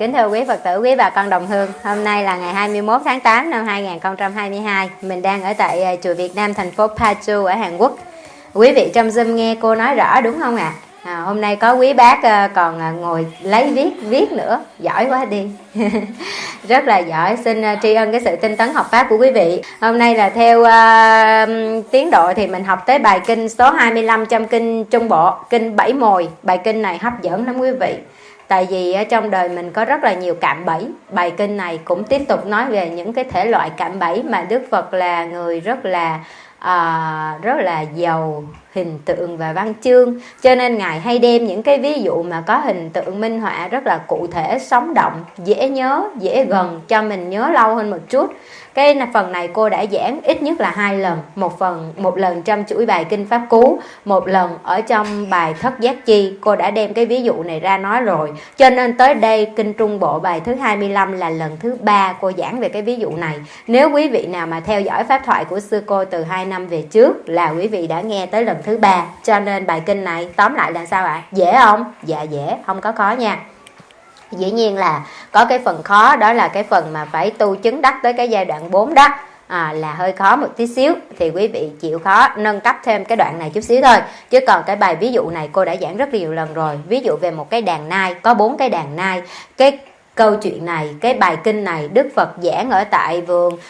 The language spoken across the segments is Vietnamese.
Kính thưa quý Phật tử, quý bà con đồng hương, hôm nay là ngày 21 tháng 8 năm 2022. Mình đang ở tại chùa Việt Nam, thành phố Paju ở Hàn Quốc. Quý vị trong Zoom nghe cô nói rõ đúng không ạ? Hôm nay có quý bác còn ngồi lấy viết nữa, giỏi quá đi. Rất là giỏi, xin tri ân cái sự tinh tấn học pháp của quý vị. Hôm nay là theo tiến độ thì mình học tới bài kinh số 25 trong kinh Trung Bộ, kinh Bảy Mồi. Bài kinh này hấp dẫn lắm quý vị. Tại vì ở trong đời mình có rất là nhiều cạm bẫy. Bài kinh này cũng tiếp tục nói về những cái thể loại cạm bẫy mà Đức Phật là người rất là giàu hình tượng và văn chương, cho nên Ngài hay đem những cái ví dụ mà có hình tượng minh họa rất là cụ thể, sống động, dễ nhớ, dễ gần, cho mình nhớ lâu hơn một chút. Cái phần này cô đã giảng ít nhất là 2 lần, một lần trong chuỗi bài kinh Pháp Cú, một lần ở trong bài Thất Giác Chi. Cô đã đem cái ví dụ này ra nói rồi, cho nên tới đây kinh Trung Bộ bài thứ 25 là lần thứ 3 cô giảng về cái ví dụ này. Nếu quý vị nào mà theo dõi pháp thoại của sư cô từ 2 năm về trước là quý vị đã nghe tới lần thứ 3. Cho nên bài kinh này tóm lại là sao ạ? Dễ không? Dạ dễ, không có khó nha. Dĩ nhiên là có cái phần khó, đó là cái phần mà phải tu chứng đắc tới cái giai đoạn 4 đó, là hơi khó một tí xíu, thì quý vị chịu khó nâng cấp thêm cái đoạn này chút xíu thôi. Chứ còn cái bài ví dụ này cô đã giảng rất nhiều lần rồi. Ví dụ về một cái đàn nai, có 4 cái đàn nai. Cái câu chuyện này, cái bài kinh này Đức Phật giảng ở tại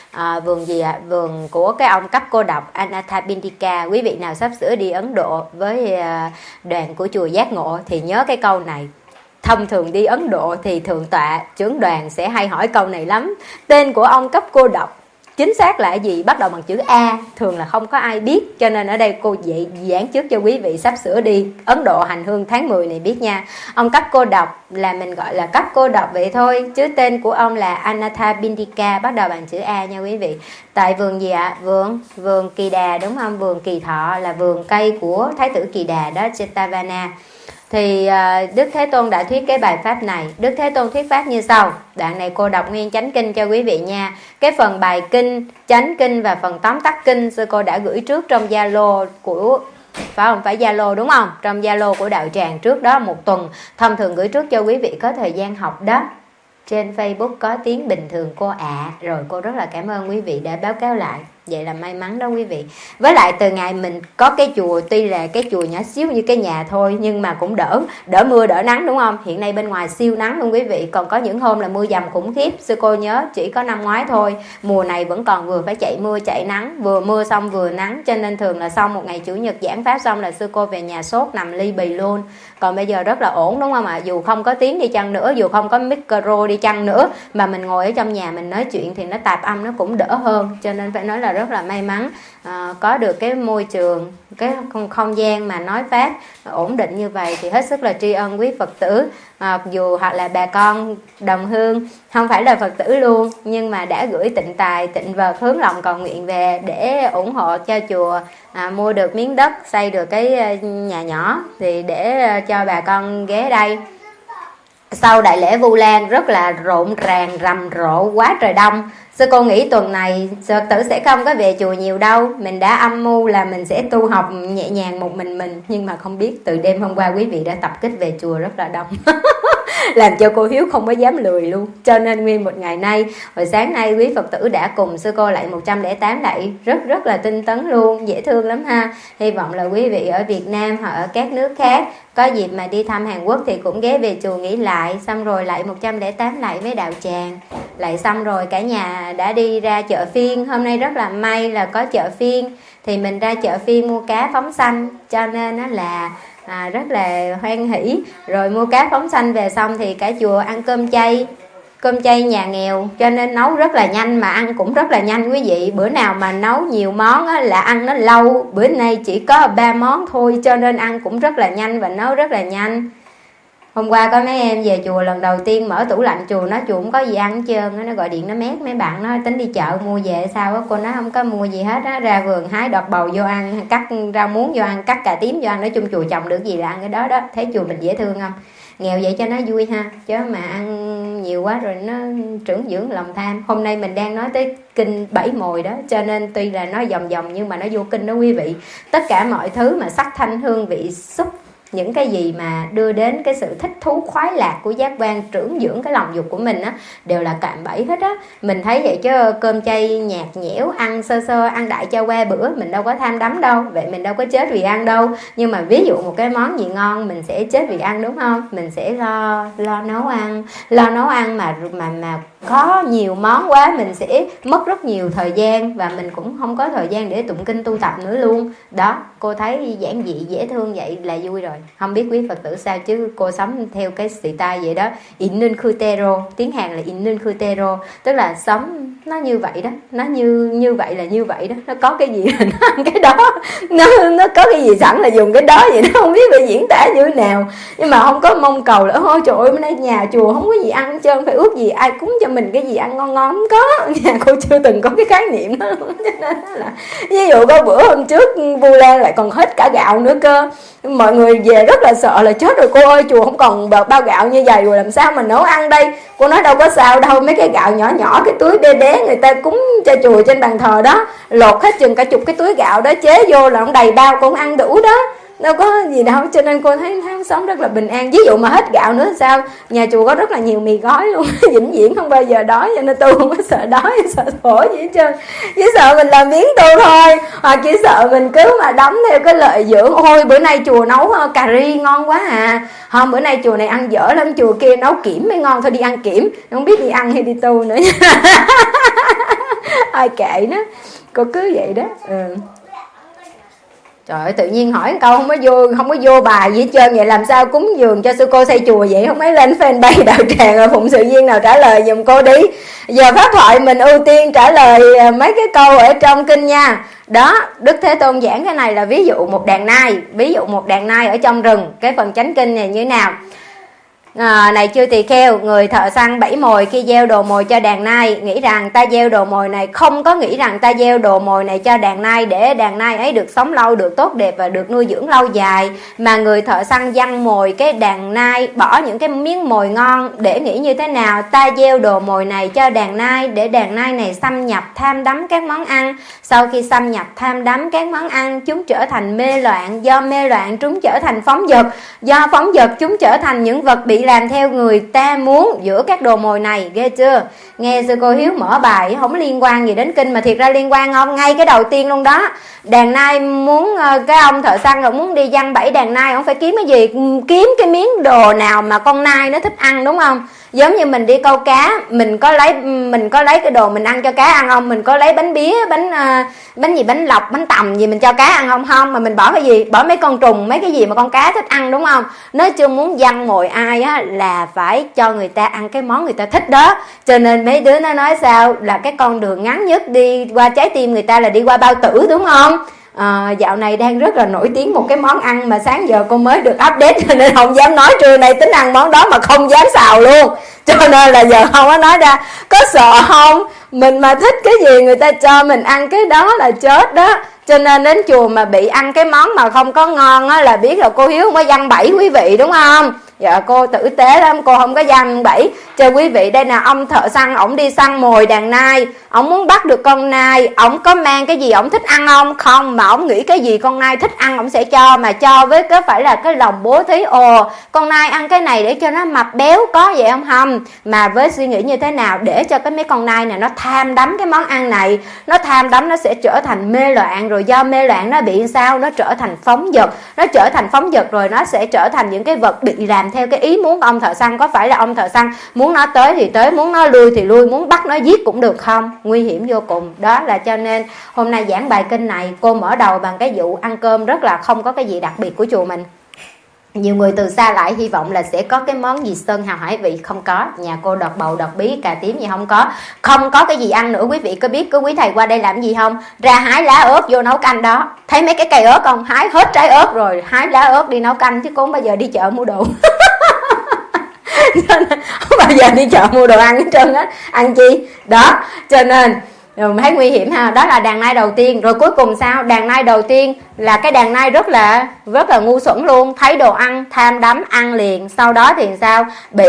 vườn của cái ông cấp cô độc Anathapindika. Quý vị nào sắp sửa đi Ấn Độ với đoàn của chùa Giác Ngộ thì nhớ cái câu này. Thông thường đi Ấn Độ thì thượng tọa trưởng đoàn sẽ hay hỏi câu này lắm. Tên của ông cấp cô độc chính xác là gì? Bắt đầu bằng chữ A, thường là không có ai biết. Cho nên ở đây cô giảng trước cho quý vị sắp sửa đi Ấn Độ hành hương tháng 10 này biết nha. Ông cấp cô độc là mình gọi là cấp cô độc vậy thôi, chứ tên của ông là Anathapindika, bắt đầu bằng chữ A nha quý vị. Tại vườn gì ạ? Vườn Kỳ Đà đúng không? Vườn Kỳ Thọ là vườn cây của Thái tử Kỳ Đà đó, Jetavana. Thì Đức Thế Tôn đã thuyết cái bài pháp này. Đức Thế Tôn thuyết pháp như sau. Đoạn này cô đọc nguyên chánh kinh cho quý vị nha. Cái phần bài kinh, chánh kinh và phần tóm tắt kinh sư cô đã gửi trước trong Zalo của, phải không? Phải Zalo đúng không? Trong Zalo của đạo tràng trước đó một tuần. Thông thường gửi trước cho quý vị có thời gian học đó. Trên Facebook có tiếng bình thường cô ạ. Rồi cô rất là cảm ơn quý vị đã báo cáo lại. Vậy là may mắn đó quý vị. Với lại từ ngày mình có cái chùa, tuy là cái chùa nhỏ xíu như cái nhà thôi, nhưng mà cũng đỡ mưa đỡ nắng đúng không? Hiện nay bên ngoài siêu nắng luôn quý vị. Còn có những hôm là mưa dầm khủng khiếp. Sư cô nhớ chỉ có năm ngoái thôi. Mùa này vẫn còn vừa phải chạy mưa chạy nắng, vừa mưa xong vừa nắng. Cho nên thường là sau một ngày chủ nhật giảng pháp xong là sư cô về nhà sốt nằm ly bì luôn. Còn bây giờ rất là ổn đúng không ạ? Dù không có tiếng đi chăng nữa, dù không có micro đi chăng nữa, mà mình ngồi ở trong nhà mình nói chuyện thì nó tạp âm nó cũng đỡ hơn. Cho nên phải nói là rất là may mắn có được cái môi trường, cái không gian mà nói pháp ổn định như vậy thì hết sức là tri ân quý Phật tử. Dù hoặc là bà con đồng hương không phải là Phật tử luôn, nhưng mà đã gửi tịnh tài tịnh vật hướng lòng cầu nguyện về để ủng hộ cho chùa mua được miếng đất, xây được cái nhà nhỏ thì để cho bà con ghé đây. Sau đại lễ Vu Lan rất là rộn ràng, rầm rộ, quá trời đông. Sư cô nghĩ tuần này Phật tử sẽ không có về chùa nhiều đâu. Mình đã âm mưu là mình sẽ tu học nhẹ nhàng một mình. Nhưng mà không biết từ đêm hôm qua quý vị đã tập kích về chùa rất là đông. Làm cho cô Hiếu không có dám lười luôn. Cho nên nguyên một ngày nay, hồi sáng nay quý Phật tử đã cùng sư cô lại 108 lại. Rất là tinh tấn luôn, dễ thương lắm ha. Hy vọng là quý vị ở Việt Nam hoặc ở các nước khác có dịp mà đi thăm Hàn Quốc thì cũng ghé về chùa nghỉ lại. Xong rồi lại 108 lại với đạo tràng. Lại xong rồi cả nhà đã đi ra chợ phiên. Hôm nay rất là may là có chợ phiên. Thì mình ra chợ phiên mua cá phóng xanh. Cho nên nó là rất là hoan hỷ. Rồi mua cá phóng xanh về xong thì cả chùa ăn cơm chay. Cơm chay nhà nghèo cho nên nấu rất là nhanh mà ăn cũng rất là nhanh quý vị. Bữa nào mà nấu nhiều món là ăn nó lâu. Bữa nay chỉ có 3 món thôi cho nên ăn cũng rất là nhanh và nấu rất là nhanh. Hôm qua có mấy em về chùa lần đầu tiên mở tủ lạnh chùa, nó chùa không có gì ăn hết trơn. Nó gọi điện nó mét mấy bạn nó tính đi chợ mua về sao á. Cô nói không có mua gì hết á, ra vườn hái đọt bầu vô ăn, cắt rau muống vô ăn, cắt cà tím vô ăn. Nói chung chùa trồng được gì là ăn cái đó đó. Thấy chùa mình dễ thương không? Nghèo vậy cho nó vui ha, chứ mà ăn nhiều quá rồi nó trưởng dưỡng lòng tham. Hôm nay mình đang nói tới kinh Bảy Mồi đó, cho nên tuy là nó vòng vòng nhưng mà nó vô kinh đó quý vị. Tất cả mọi thứ mà sắc thanh hương vị xúc những cái gì mà đưa đến cái sự thích thú khoái lạc của giác quan, trưởng dưỡng cái lòng dục của mình á, đều là cạm bẫy hết á. Mình thấy vậy chứ cơm chay nhạt nhẽo, ăn sơ sơ, ăn đại cho qua bữa, mình đâu có tham đắm đâu, vậy mình đâu có chết vì ăn đâu. Nhưng mà ví dụ một cái món gì ngon mình sẽ chết vì ăn, đúng không? Mình sẽ lo nấu ăn mà có nhiều món quá mình sẽ mất rất nhiều thời gian, và mình cũng không có thời gian để tụng kinh tu tập nữa luôn. Đó, cô thấy giản dị dễ thương vậy là vui rồi. Không biết quý Phật tử sao chứ cô sống theo cái xì tai vậy đó. Inin Khutero, tiếng Hàn là Inin Khutero, tức là sống nó như vậy đó, nó như vậy là như vậy đó, nó có cái gì là nó ăn cái đó, nó có cái gì sẵn là dùng cái đó vậy đó, không biết phải diễn tả như thế nào. Nhưng mà không có mong cầu là ôi trời ơi, bữa nay nhà chùa không có gì ăn hết trơn, phải ước gì ai cúng cho mình cái gì ăn ngon ngon, không có. Nhà cô chưa từng có cái khái niệm đó luôn. Cho nên là ví dụ có bữa hôm trước Vu Lan lại còn hết cả gạo nữa cơ, mọi người về rất là sợ là chết rồi cô ơi, chùa không còn bao gạo như vậy rồi làm sao mà nấu ăn đây. Cô nói đâu có sao đâu, mấy cái gạo nhỏ nhỏ, cái túi bé bé người ta cúng cho chùa trên bàn thờ đó, lột hết chừng cả chục cái túi gạo đó, chế vô là ông đầy bao cũng ăn đủ đó, đâu có gì đâu. Cho nên cô thấy tháng sống rất là bình an. Ví dụ mà hết gạo nữa sao, nhà chùa có rất là nhiều mì gói luôn vĩnh viễn không bao giờ đói, cho nên tôi không có sợ đói, sợ khổ gì hết trơn, chỉ sợ mình làm biến tu thôi, hoặc chỉ sợ mình cứ mà đóng theo cái lợi dưỡng. Ôi bữa nay chùa nấu cà ri ngon quá à, không bữa nay chùa này ăn dở lắm, chùa kia nấu kiểm mới ngon, thôi đi ăn kiểm, không biết đi ăn hay đi tu nữa ai kệ nó, cô cứ vậy đó. Trời ơi, tự nhiên hỏi câu không có vô bài gì hết trơn, vậy làm sao cúng dường cho sư cô xây chùa vậy? Không mấy lên fanpage đạo tràng rồi phụng sự viên nào trả lời giùm cô đi. Giờ pháp thoại mình ưu tiên trả lời mấy cái câu ở trong kinh nha. Đó, Đức Thế Tôn giảng cái này là ví dụ một đàn nai ở trong rừng. Cái phần chánh kinh này như thế nào? Này chư tỳ kheo, người thợ săn bẫy mồi khi gieo đồ mồi cho đàn nai, nghĩ rằng ta gieo đồ mồi này, không có nghĩ rằng ta gieo đồ mồi này cho đàn nai để đàn nai ấy được sống lâu, được tốt đẹp và được nuôi dưỡng lâu dài, mà người thợ săn giăng mồi cái đàn nai, bỏ những cái miếng mồi ngon để nghĩ như thế nào, ta gieo đồ mồi này cho đàn nai để đàn nai này xâm nhập tham đắm các món ăn. Sau khi xâm nhập tham đắm các món ăn, chúng trở thành mê loạn, do mê loạn chúng trở thành phóng dật, do phóng dật chúng trở thành những vật bị làm theo người ta muốn giữa các đồ mồi này. Ghê chưa? Nghe sư cô Hiếu mở bài không liên quan gì đến kinh mà thiệt ra liên quan không? Ngay cái đầu tiên luôn đó, đàn nai muốn, cái ông thợ săn rồi muốn đi giăng bẫy đàn nai, ông phải kiếm cái gì? Kiếm cái miếng đồ nào mà con nai nó thích ăn, đúng không? Giống như mình đi câu cá, mình có lấy cái đồ mình ăn cho cá ăn không? Mình có lấy bánh bía, bánh lọc, bánh tằm gì mình cho cá ăn không? Không, mà mình bỏ cái gì? Bỏ mấy con trùng, mấy cái gì mà con cá thích ăn, đúng không? Nói chung muốn giăng mồi ai á là phải cho người ta ăn cái món người ta thích đó. Cho nên mấy đứa nó nói sao là cái con đường ngắn nhất đi qua trái tim người ta là đi qua bao tử, đúng không? Dạo này đang rất là nổi tiếng một cái món ăn mà sáng giờ cô mới được update, cho nên không dám nói trưa nay tính ăn món đó, mà không dám xào luôn, cho nên là giờ không có nói ra. Có sợ không? Mình mà thích cái gì người ta cho mình ăn cái đó là chết đó. Cho nên đến chùa mà bị ăn cái món mà không có ngon á là biết là cô Hiếu không có giăng bẫy quý vị, đúng không? Dạ cô tử tế lắm, cô không có giăng bẫy cho quý vị. Đây là ông thợ săn, ổng đi săn mồi đàn nai, ổng muốn bắt được con nai, ổng có mang cái gì ổng thích ăn không? Không, mà ổng nghĩ cái gì con nai thích ăn ổng sẽ cho, mà cho với cái phải là cái lòng bố thí. Ồ, con nai ăn cái này để cho nó mập béo, có vậy không? Không, mà với suy nghĩ như thế nào để cho cái mấy con nai này nó tham đắm cái món ăn này, nó tham đắm nó sẽ trở thành mê loạn, rồi do mê loạn nó bị sao? Nó trở thành phóng dật, nó trở thành phóng dật rồi nó sẽ trở thành những cái vật bị làm theo cái ý muốn của ông thợ săn. Có phải là ông thợ săn muốn nó tới thì tới, muốn nó lui thì lui, muốn bắt nó giết cũng được không? Nguy hiểm vô cùng. Đó là cho nên hôm nay giảng bài kinh này cô mở đầu bằng cái vụ ăn cơm rất là không có cái gì đặc biệt của chùa mình. Nhiều người từ xa lại hy vọng là sẽ có cái món gì sơn hào hải vị, không có. Nhà cô đọt bầu đọt bí cà tím gì không có cái gì ăn nữa. Quý vị có biết quý thầy qua đây làm gì không? Ra hái lá ớt vô nấu canh đó. Thấy mấy cái cây ớt không? Hái hết trái ớt rồi hái lá ớt đi nấu canh, chứ cô không bao giờ đi chợ mua đồ không bao giờ đi chợ mua đồ ăn hết trơn á, ăn chi đó. Cho nên Rồi thấy nguy hiểm ha. Đó là đàn nai đầu tiên. Rồi cuối cùng sao? Đàn nai đầu tiên là cái đàn nai rất là ngu xuẩn luôn, thấy đồ ăn tham đắm ăn liền. Sau đó thì sao?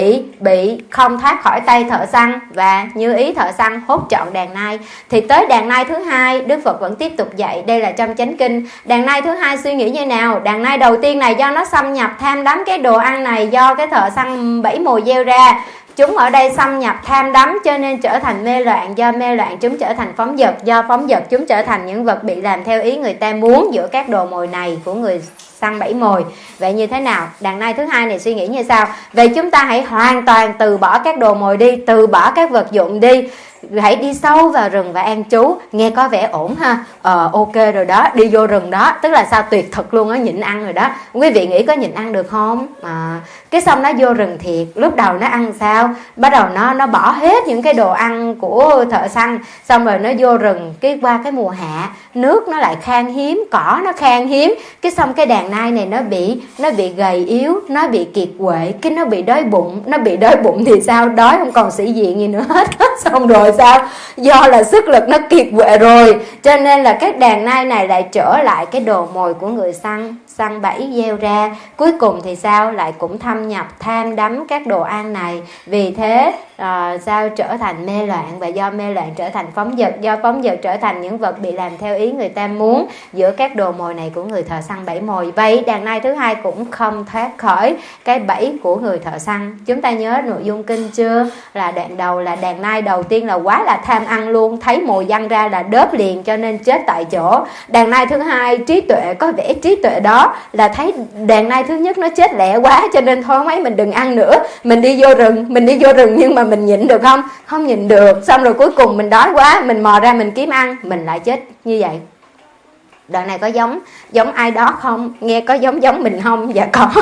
Bị không thoát khỏi tay thợ săn và như ý thợ săn hốt trọn đàn nai. Thì tới đàn nai thứ hai, Đức Phật vẫn tiếp tục dạy, đây là trong Chánh Kinh. Đàn nai thứ hai suy nghĩ như nào? Đàn nai đầu tiên này do nó xâm nhập tham đắm cái đồ ăn này do cái thợ săn bẫy mồi gieo ra. Chúng ở đây xâm nhập tham đắm cho nên trở thành mê loạn, do mê loạn chúng trở thành phóng dật, do phóng dật chúng trở thành những vật bị làm theo ý người ta muốn giữa các đồ mồi này của người săn bẫy mồi. Vậy như thế nào? Đàn nai thứ hai này suy nghĩ như sao? Vậy chúng ta hãy hoàn toàn từ bỏ các đồ mồi đi, từ bỏ các vật dụng đi, hãy đi sâu vào rừng và an trú. Nghe có vẻ ổn ha. Ok rồi đó, đi vô rừng đó. Tức là sao? Tuyệt thực luôn á, nhịn ăn rồi đó. Quý vị nghĩ có nhịn ăn được không? Cái xong nó vô rừng thiệt. Lúc đầu nó ăn sao? Bắt đầu nó bỏ hết những cái đồ ăn của thợ săn. Xong rồi nó vô rừng. Cái qua cái mùa hạ, nước nó lại khan hiếm, cỏ nó khan hiếm. Cái xong cái đàn nai này nó bị gầy yếu, nó bị kiệt quệ, cái nó bị đói bụng. Nó bị đói bụng thì sao? Đói không còn sĩ diện gì nữa hết. Xong rồi sao? Do là sức lực nó kiệt quệ rồi, cho nên là cái đàn nai này lại trở lại cái đồ mồi của người săn bẫy gieo ra. Cuối cùng thì sao? Lại cũng thâm nhập tham đắm các đồ ăn này. Vì thế sao trở thành mê loạn, và do mê loạn trở thành phóng dật, do phóng dật trở thành những vật bị làm theo ý người ta muốn giữa các đồ mồi này của người thợ săn bẫy mồi. Vậy đàn nai thứ hai cũng không thoát khỏi cái bẫy của người thợ săn. Chúng ta nhớ nội dung kinh chưa? Là đoạn đầu là đàn nai đầu tiên là quá là tham ăn luôn, thấy mồi văng ra là đớp liền cho nên chết tại chỗ. Đàn nai thứ hai trí tuệ, có vẻ trí tuệ đó là thấy đàn nai thứ nhất nó chết lẹ quá cho nên thôi mấy mình đừng ăn nữa, mình đi vô rừng nhưng mà mình nhịn được không? Không nhịn được. Xong rồi cuối cùng mình đói quá, mình mò ra mình kiếm ăn, mình lại chết như vậy. Đoạn này có giống ai đó không? Nghe có giống mình không? Dạ có.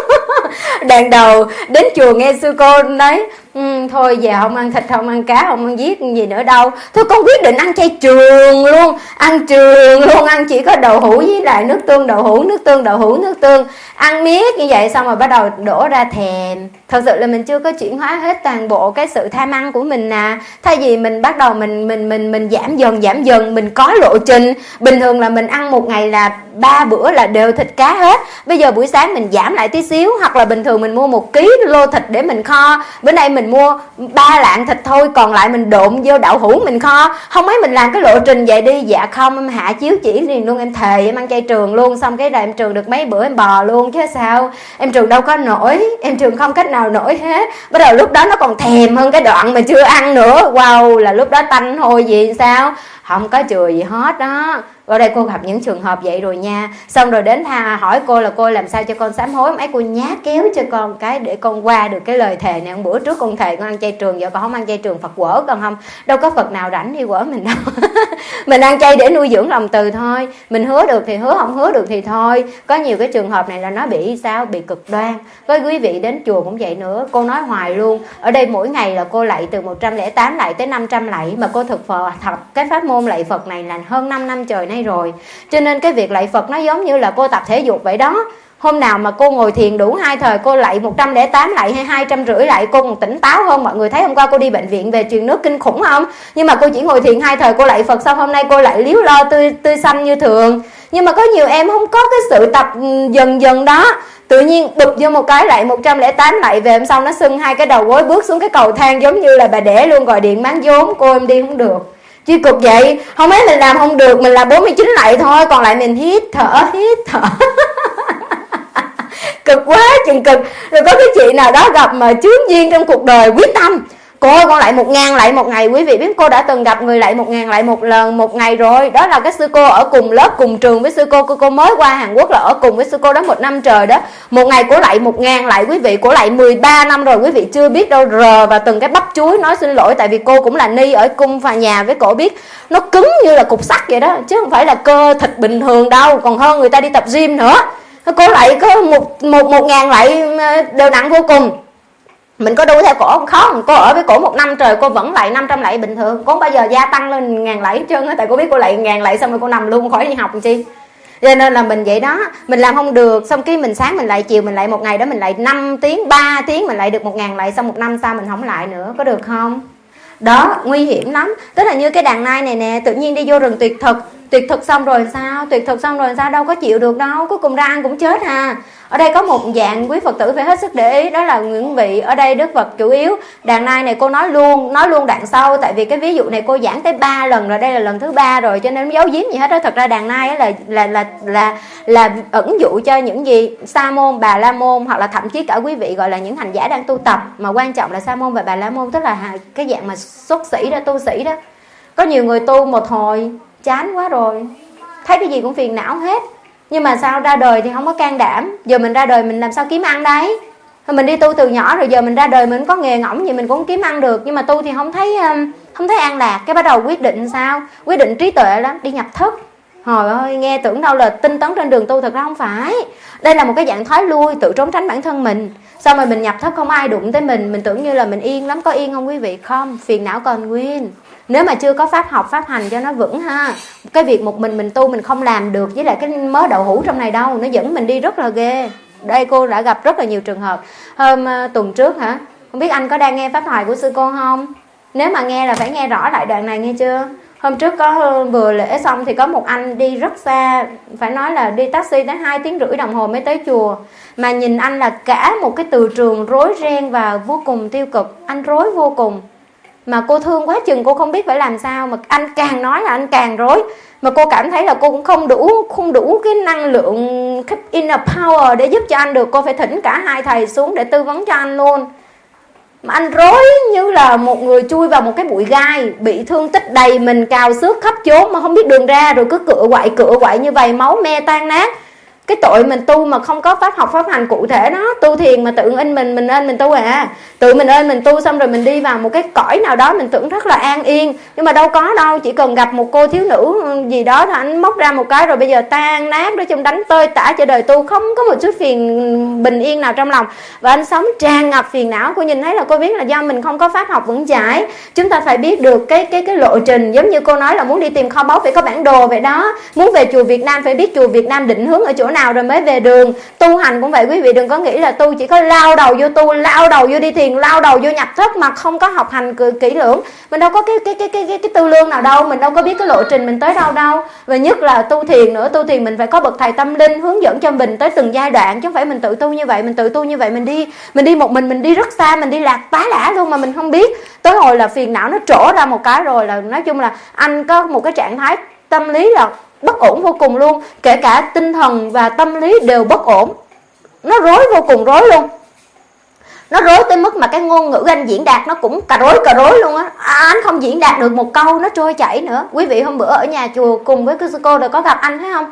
Đàn đầu đến chùa nghe sư cô nói thôi về không ăn thịt, không ăn cá, không ăn giết gì nữa đâu. Thôi con quyết định ăn chay trường luôn, ăn chỉ có đậu hũ với lại nước tương đậu hũ, ăn miết như vậy. Xong rồi bắt đầu đổ ra thèm. Thật sự là mình chưa có chuyển hóa hết toàn bộ cái sự tham ăn của mình nè. Thay vì mình bắt đầu mình giảm dần, mình có lộ trình. Bình thường là mình ăn một ngày là 3 bữa là đều thịt cá hết. Bây giờ buổi sáng mình giảm lại tí xíu, hoặc là bình thường mình mua 1 ký lô thịt để mình kho, bữa nay mình mua 3 lạng thịt thôi, còn lại mình độn vô đậu hũ mình kho. Không mấy mình làm cái lộ trình vậy đi. Dạ không, em hạ chiếu chỉ liền luôn, em thề em ăn chay trường luôn. Xong cái là em trường được mấy bữa em bò luôn chứ sao. Em trường đâu có nổi, em trường không cách nào nổi hết. Bắt đầu lúc đó nó còn thèm hơn cái đoạn mà chưa ăn nữa. Wow, là lúc đó tanh hôi gì sao. Không có chừa gì hết đó. Ở đây cô gặp những trường hợp vậy rồi nha. Xong rồi đến hỏi cô là cô làm sao cho con sám hối. Mấy cô nhát kéo cho con cái để con qua được cái lời thề này. Bữa trước con thề con ăn chay trường, giờ con không ăn chay trường Phật quở con không. Đâu có Phật nào rảnh đi quở mình đâu. Mình ăn chay để nuôi dưỡng lòng từ thôi. Mình hứa được thì hứa, không hứa được thì thôi. Có nhiều cái trường hợp này là nó bị sao? Bị cực đoan. Với quý vị đến chùa cũng vậy nữa. Cô nói hoài luôn. Ở đây mỗi ngày là cô lạy từ 108 lạy tới 500 lạy. Mà cô thực Phật cái pháp môn lạy Phật này là hơn 5 năm trời nay rồi. Cho nên cái việc lạy Phật nó giống như là cô tập thể dục vậy đó. Hôm nào mà cô ngồi thiền đủ 2 thời, cô lạy 108 lạy hay 250 lạy, cô còn tỉnh táo hơn. Mọi người thấy hôm qua cô đi bệnh viện về truyền nước kinh khủng không? Nhưng mà cô chỉ ngồi thiền 2 thời cô lạy Phật, xong hôm nay cô lại líu lo tươi xanh như thường. Nhưng mà có nhiều em không có cái sự tập dần đó. Tự nhiên đục vô một cái lạy 108 lạy về hôm sau nó sưng 2 cái đầu gối, bước xuống cái cầu thang giống như là bà đẻ luôn, gọi điện bán vốn. Cô em đi không được. Chi cực vậy. Không mấy mình làm không được, mình làm 49 lạy thôi, còn lại mình hít thở. Cực quá chừng cực. Rồi có cái chị nào đó gặp mà chướng duyên trong cuộc đời, quyết tâm cô ơi con lạy 1000 lạy một ngày. Quý vị biết cô đã từng gặp người lạy 1000 lạy một lần một ngày rồi. Đó là cái sư cô ở cùng lớp cùng trường với sư cô mới qua Hàn Quốc, là ở cùng với sư cô đó 1 năm trời đó. Một ngày cô lạy 1000 lạy quý vị. Cô lạy 13 năm rồi quý vị chưa biết đâu, rờ vào từng cái bắp chuối. Nói xin lỗi tại vì cô cũng là ni ở cung và nhà với cổ biết nó cứng như là cục sắt vậy đó, chứ không phải là cơ thịt bình thường đâu, còn hơn người ta đi tập gym nữa. Cô lạy có 1000 lạy đều nặng vô cùng. Mình có đu theo cổ không? Không. Cô ở với cổ 1 năm trời cô vẫn lạy 500 lạy bình thường. Cô không bao giờ gia tăng lên 1000 lạy hết trơn á. Tại cô biết cô lạy 1000 lạy xong rồi cô nằm luôn khỏi đi học làm chi. Cho nên là mình vậy đó. Mình làm không được. Xong cái mình sáng mình lạy, chiều mình lạy, một ngày đó mình lạy 5 tiếng 3 tiếng mình lạy được 1000 lạy. Xong 1 năm sau mình không lại nữa. Có được không? Đó, nguy hiểm lắm. Tức là như cái đàn nai này nè, tự nhiên đi vô rừng tuyệt thực xong rồi sao? Tuyệt thực xong rồi sao? Đâu có chịu được đâu, cuối cùng ra ăn cũng chết ha. Ở đây có một dạng quý Phật tử phải hết sức để ý, đó là những vị ở đây Đức Phật chủ yếu. Đàn nai này cô nói luôn đoạn sau, tại vì cái ví dụ này cô giảng tới 3 lần rồi, đây là lần thứ 3 rồi, cho nên không giấu giếm gì hết đó. Thật ra đàn nai là ẩn dụ cho những gì Sa môn, Bà La môn, hoặc là thậm chí cả quý vị gọi là những hành giả đang tu tập, mà quan trọng là Sa môn và Bà La môn, tức là cái dạng mà xuất sĩ đó, tu sĩ đó. Có nhiều người tu một hồi chán quá rồi, thấy cái gì cũng phiền não hết, nhưng mà sao ra đời thì không có can đảm. Giờ mình ra đời mình làm sao kiếm ăn đấy? Mình đi tu từ nhỏ rồi, giờ mình ra đời mình có nghề ngỗng gì mình cũng kiếm ăn được, nhưng mà tu thì không thấy an lạc. Cái bắt đầu quyết định sao? Quyết định trí tuệ lắm, đi nhập thất. Hồi ơi, nghe tưởng đâu là tinh tấn trên đường tu, thật ra không phải. Đây là một cái dạng thoái lui, tự trốn tránh bản thân mình. Xong rồi mình nhập thất không ai đụng tới mình tưởng như là mình yên lắm. Có yên không quý vị? Không, phiền não còn nguyên. Nếu mà chưa có pháp học, pháp hành cho nó vững ha. Cái việc một mình tu mình không làm được với lại cái mớ đậu hũ trong này đâu, nó dẫn mình đi rất là ghê. Đây cô đã gặp rất là nhiều trường hợp. Hôm tuần trước hả, không biết anh có đang nghe pháp thoại của sư cô không? Nếu mà nghe là phải nghe rõ lại đoạn này, nghe chưa? Hôm trước có vừa lễ xong thì có một anh đi rất xa, phải nói là đi taxi tới 2 tiếng rưỡi đồng hồ mới tới chùa. Mà nhìn anh là cả một cái từ trường rối ren và vô cùng tiêu cực. Anh rối vô cùng. Mà cô thương quá chừng, cô không biết phải làm sao. Mà anh càng nói là anh càng rối. Mà cô cảm thấy là cô cũng không đủ cái năng lượng, cái inner power để giúp cho anh được. Cô phải thỉnh cả 2 thầy xuống để tư vấn cho anh luôn. Mà anh rối như là một người chui vào một cái bụi gai, bị thương tích đầy mình, cào xước khắp chốn mà không biết đường ra, rồi cứ cựa quậy như vậy, máu me tan nát. Cái tội mình tu mà không có pháp học pháp hành cụ thể đó. Tu thiền mà tự in mình ên mình tu à. Tự mình ên mình tu xong rồi mình đi vào một cái cõi nào đó mình tưởng rất là an yên. Nhưng mà đâu có đâu, chỉ cần gặp một cô thiếu nữ gì đó thì anh móc ra một cái rồi bây giờ tan nát, nói chung đánh tơi tả cho đời tu, không có một chút bình yên nào trong lòng. Và anh sống tràn ngập phiền não. Cô nhìn thấy là cô biết là do mình không có pháp học vững chãi. Chúng ta phải biết được cái lộ trình. Giống như cô nói là muốn đi tìm kho báu phải có bản đồ vậy đó. Muốn về chùa Việt Nam phải biết chùa Việt Nam định hướng ở chỗ nào rồi mới về đường. Tu hành cũng vậy quý vị, đừng có nghĩ là tu chỉ có lao đầu vô tu, lao đầu vô đi thiền, lao đầu vô nhập thất mà không có học hành kỹ lưỡng. Mình đâu có cái tư lương nào đâu, mình đâu có biết cái lộ trình mình tới đâu. Và nhất là tu thiền nữa, tu thiền mình phải có bậc thầy tâm linh hướng dẫn cho mình tới từng giai đoạn, chứ không phải mình tự tu như vậy. Mình tự tu như vậy mình đi một mình đi rất xa, mình đi lạc tá lả luôn mà mình không biết. Tới hồi là phiền não nó trổ ra một cái rồi là nói chung là anh có một cái trạng thái tâm lý là bất ổn vô cùng luôn. Kể cả tinh thần và tâm lý đều bất ổn. Nó rối vô cùng rối luôn. Nó rối tới mức mà cái ngôn ngữ anh diễn đạt nó cũng cà rối luôn á. Anh không diễn đạt được một câu, nó trôi chảy nữa. Quý vị hôm bữa ở nhà chùa cùng với sư cô rồi có gặp anh thấy không?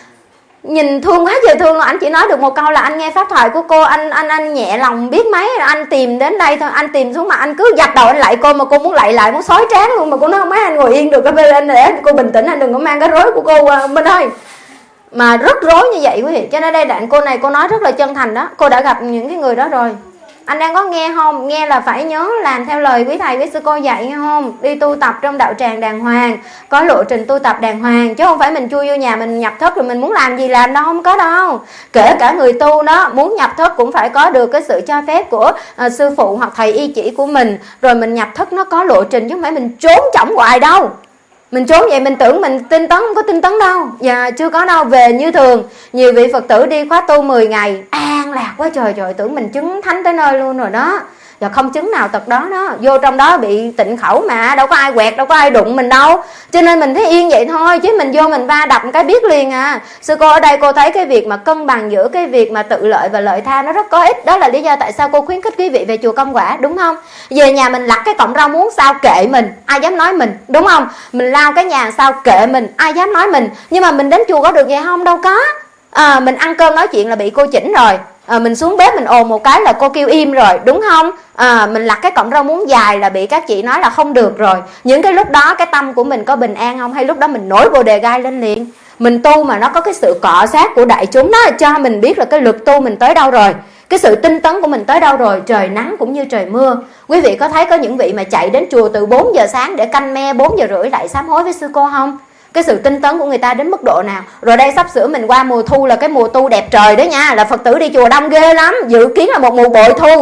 Nhìn thương quá trời thương luôn. Anh chỉ nói được một câu là anh nghe pháp thoại của cô, anh nhẹ lòng biết mấy. Anh tìm đến đây thôi, anh tìm xuống mà anh cứ dập đầu anh lạy cô, mà cô muốn lạy lại muốn xói trán luôn. Mà cô nói không, mấy anh ngồi yên được, anh để cô bình tĩnh, anh đừng có mang cái rối của cô qua bên ơi. Mà rất rối như vậy quý vị. Cho nên đây đoạn cô này cô nói rất là chân thành đó. Cô đã gặp những cái người đó rồi. Anh đang có nghe không? Nghe là phải nhớ làm theo lời quý thầy quý sư cô dạy nghe không? Đi tu tập trong đạo tràng đàng hoàng, có lộ trình tu tập đàng hoàng, chứ không phải mình chui vô nhà mình nhập thất rồi mình muốn làm gì làm đâu, không có đâu. Kể cả người tu đó muốn nhập thất cũng phải có được cái sự cho phép của sư phụ hoặc thầy y chỉ của mình, rồi mình nhập thất nó có lộ trình chứ không phải mình trốn chổng hoài đâu. Mình trốn vậy mình tưởng mình tinh tấn, không có tinh tấn đâu. Dạ chưa có đâu. Về như thường, nhiều vị Phật tử đi khóa tu 10 ngày an lạc quá trời, tưởng mình chứng thánh tới nơi luôn rồi đó. Và không chứng nào tật đó đó. Vô trong đó bị tịnh khẩu mà đâu có ai quẹt, đâu có ai đụng mình đâu. Cho nên mình thấy yên vậy thôi, chứ mình vô mình va đập một cái biết liền à. Sư cô ở đây cô thấy cái việc mà cân bằng giữa cái việc mà tự lợi và lợi tha nó rất có ích. Đó là lý do tại sao cô khuyến khích quý vị về chùa Công Quả, đúng không? Về nhà mình lặt cái cọng rau muống sao kệ mình, ai dám nói mình, đúng không? Mình lao cái nhà sao kệ mình, ai dám nói mình. Nhưng mà mình đến chùa có được vậy không? Đâu có. Mình ăn cơm nói chuyện là bị cô chỉnh rồi. Mình xuống bếp mình ồn một cái là cô kêu im rồi, đúng không? Mình lặt cái cọng rau muống dài là bị các chị nói là không được rồi. Những cái lúc đó cái tâm của mình có bình an không? Hay lúc đó mình nổi bồ đề gai lên liền? Mình tu mà nó có cái sự cọ sát của đại chúng đó, cho mình biết là cái lực tu mình tới đâu rồi, cái sự tinh tấn của mình tới đâu rồi. Trời nắng cũng như trời mưa. Quý vị có thấy có những vị mà chạy đến chùa từ 4 giờ sáng để canh me 4 giờ rưỡi lại sám hối với sư cô không? Cái sự tinh tấn của người ta đến mức độ nào. Rồi đây sắp sửa mình qua mùa thu là cái mùa tu đẹp trời đó nha. Là Phật tử đi chùa đông ghê lắm. Dự kiến là một mùa bội thu.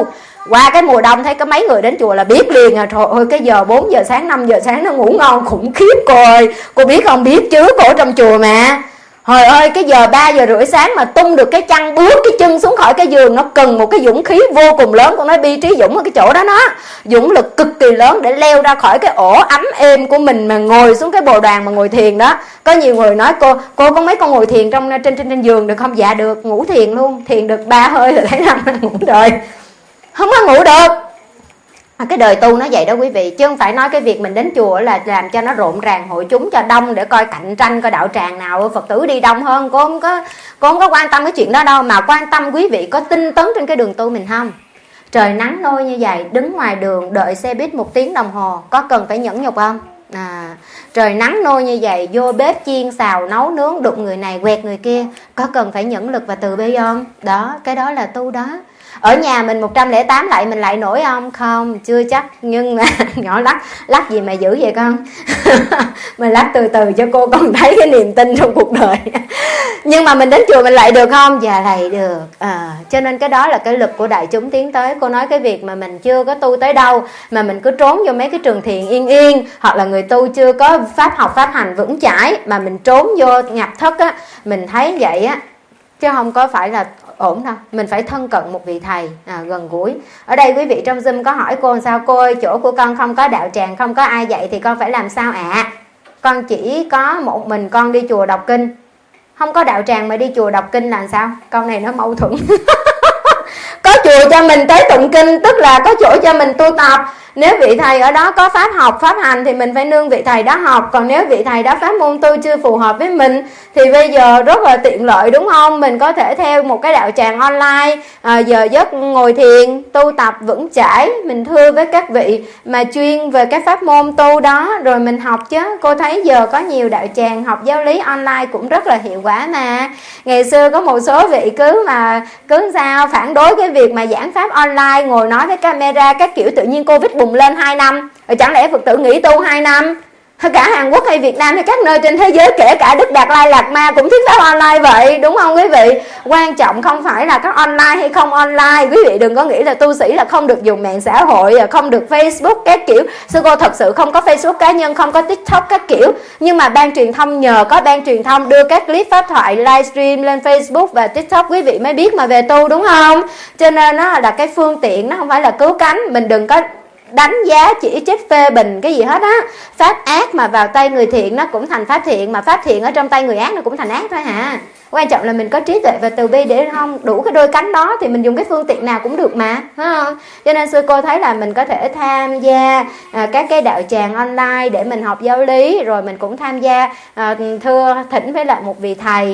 Qua cái mùa đông thấy có mấy người đến chùa là biết liền à. Trời ơi cái giờ 4 giờ sáng 5 giờ sáng nó ngủ ngon khủng khiếp cô ơi. Cô biết không? Biết chứ, cô ở trong chùa mà. Trời ơi cái giờ 3 giờ rưỡi sáng mà tung được cái chăn, bước cái chân xuống khỏi cái giường, nó cần một cái dũng khí vô cùng lớn. Con nói Bi Trí Dũng ở cái chỗ đó nó dũng lực cực kỳ lớn để leo ra khỏi cái ổ ấm êm của mình mà ngồi xuống cái bồ đoàn mà ngồi thiền đó. Có nhiều người nói cô có mấy con ngồi thiền trên giường được không? Dạ được, ngủ thiền luôn, thiền được 3 hơi là thấy năm ngủ rồi, không có ngủ được. Cái đời tu nó vậy đó quý vị, chứ không phải nói cái việc mình đến chùa là làm cho nó rộn ràng hội chúng cho đông để coi cạnh tranh coi đạo tràng nào Phật tử đi đông hơn. Cô không có quan tâm cái chuyện đó đâu, mà quan tâm quý vị có tinh tấn trên cái đường tu mình không. Trời nắng nôi như vậy, đứng ngoài đường đợi xe buýt 1 tiếng đồng hồ, có cần phải nhẫn nhục không? Trời nắng nôi như vậy, vô bếp chiên xào nấu nướng, đụng người này quẹt người kia, có cần phải nhẫn lực và từ bi không? Đó, cái đó là tu đó. Ở nhà mình 108 lại mình lại nổi không? Không, chưa chắc. Nhưng mà nhỏ lắc gì mà dữ vậy con? Mình lắc từ từ cho cô còn thấy cái niềm tin trong cuộc đời. Nhưng mà mình đến chùa mình lại được không? Dạ lại được. Cho nên cái đó là cái lực của đại chúng tiến tới. Cô nói cái việc mà mình chưa có tu tới đâu mà mình cứ trốn vô mấy cái trường thiền yên, hoặc là người tu chưa có pháp học pháp hành vững chãi mà mình trốn vô nhập thất á, mình thấy vậy á, chứ không có phải là ổn đâu. Mình phải thân cận một vị thầy gần gũi. Ở đây quý vị trong Zoom có hỏi cô sao cô ơi, chỗ của con không có đạo tràng, không có ai dạy thì con phải làm sao ạ? Con chỉ có một mình con đi chùa đọc kinh, không có đạo tràng mà đi chùa đọc kinh là sao? Câu này nó mâu thuẫn. Có chùa cho mình tới tụng kinh, tức là có chỗ cho mình tu tập. Nếu vị thầy ở đó có pháp học, pháp hành thì mình phải nương vị thầy đó học. Còn nếu vị thầy đó pháp môn tu chưa phù hợp với mình thì bây giờ rất là tiện lợi đúng không? Mình có thể theo một cái đạo tràng online, giờ giấc ngồi thiền, tu tập vững chãi. Mình thưa với các vị mà chuyên về cái pháp môn tu đó rồi mình học chứ. Cô thấy giờ có nhiều đạo tràng học giáo lý online cũng rất là hiệu quả mà. Ngày xưa có một số vị cứ sao phản đối cái việc mà giảng pháp online, ngồi nói với camera các kiểu, tự nhiên Covid bùng lên 2 năm. Rồi chẳng lẽ Phật tử nghỉ tu 2 năm? Cả Hàn Quốc hay Việt Nam hay các nơi trên thế giới, kể cả Đức Đạt Lai Lạt Ma cũng thuyết pháp online vậy, đúng không quý vị? Quan trọng không phải là có online hay không online. Quý vị đừng có nghĩ là tu sĩ là không được dùng mạng xã hội, không được Facebook các kiểu. Sư cô thật sự không có Facebook cá nhân, không có TikTok các kiểu. Nhưng mà ban truyền thông, nhờ có ban truyền thông đưa các clip pháp thoại livestream lên Facebook và TikTok, quý vị mới biết mà về tu, đúng không? Cho nên nó là cái phương tiện, nó không phải là cứu cánh. Mình đừng có đánh giá chỉ trích phê bình cái gì hết á. Pháp ác mà vào tay người thiện nó cũng thành pháp thiện, mà pháp thiện ở trong tay người ác nó cũng thành ác thôi hả. Quan trọng là mình có trí tuệ và từ bi để không đủ cái đôi cánh đó thì mình dùng cái phương tiện nào cũng được mà, phải không? Cho nên sư cô thấy là mình có thể tham gia các cái đạo tràng online để mình học giáo lý, rồi mình cũng tham gia thưa thỉnh với lại một vị thầy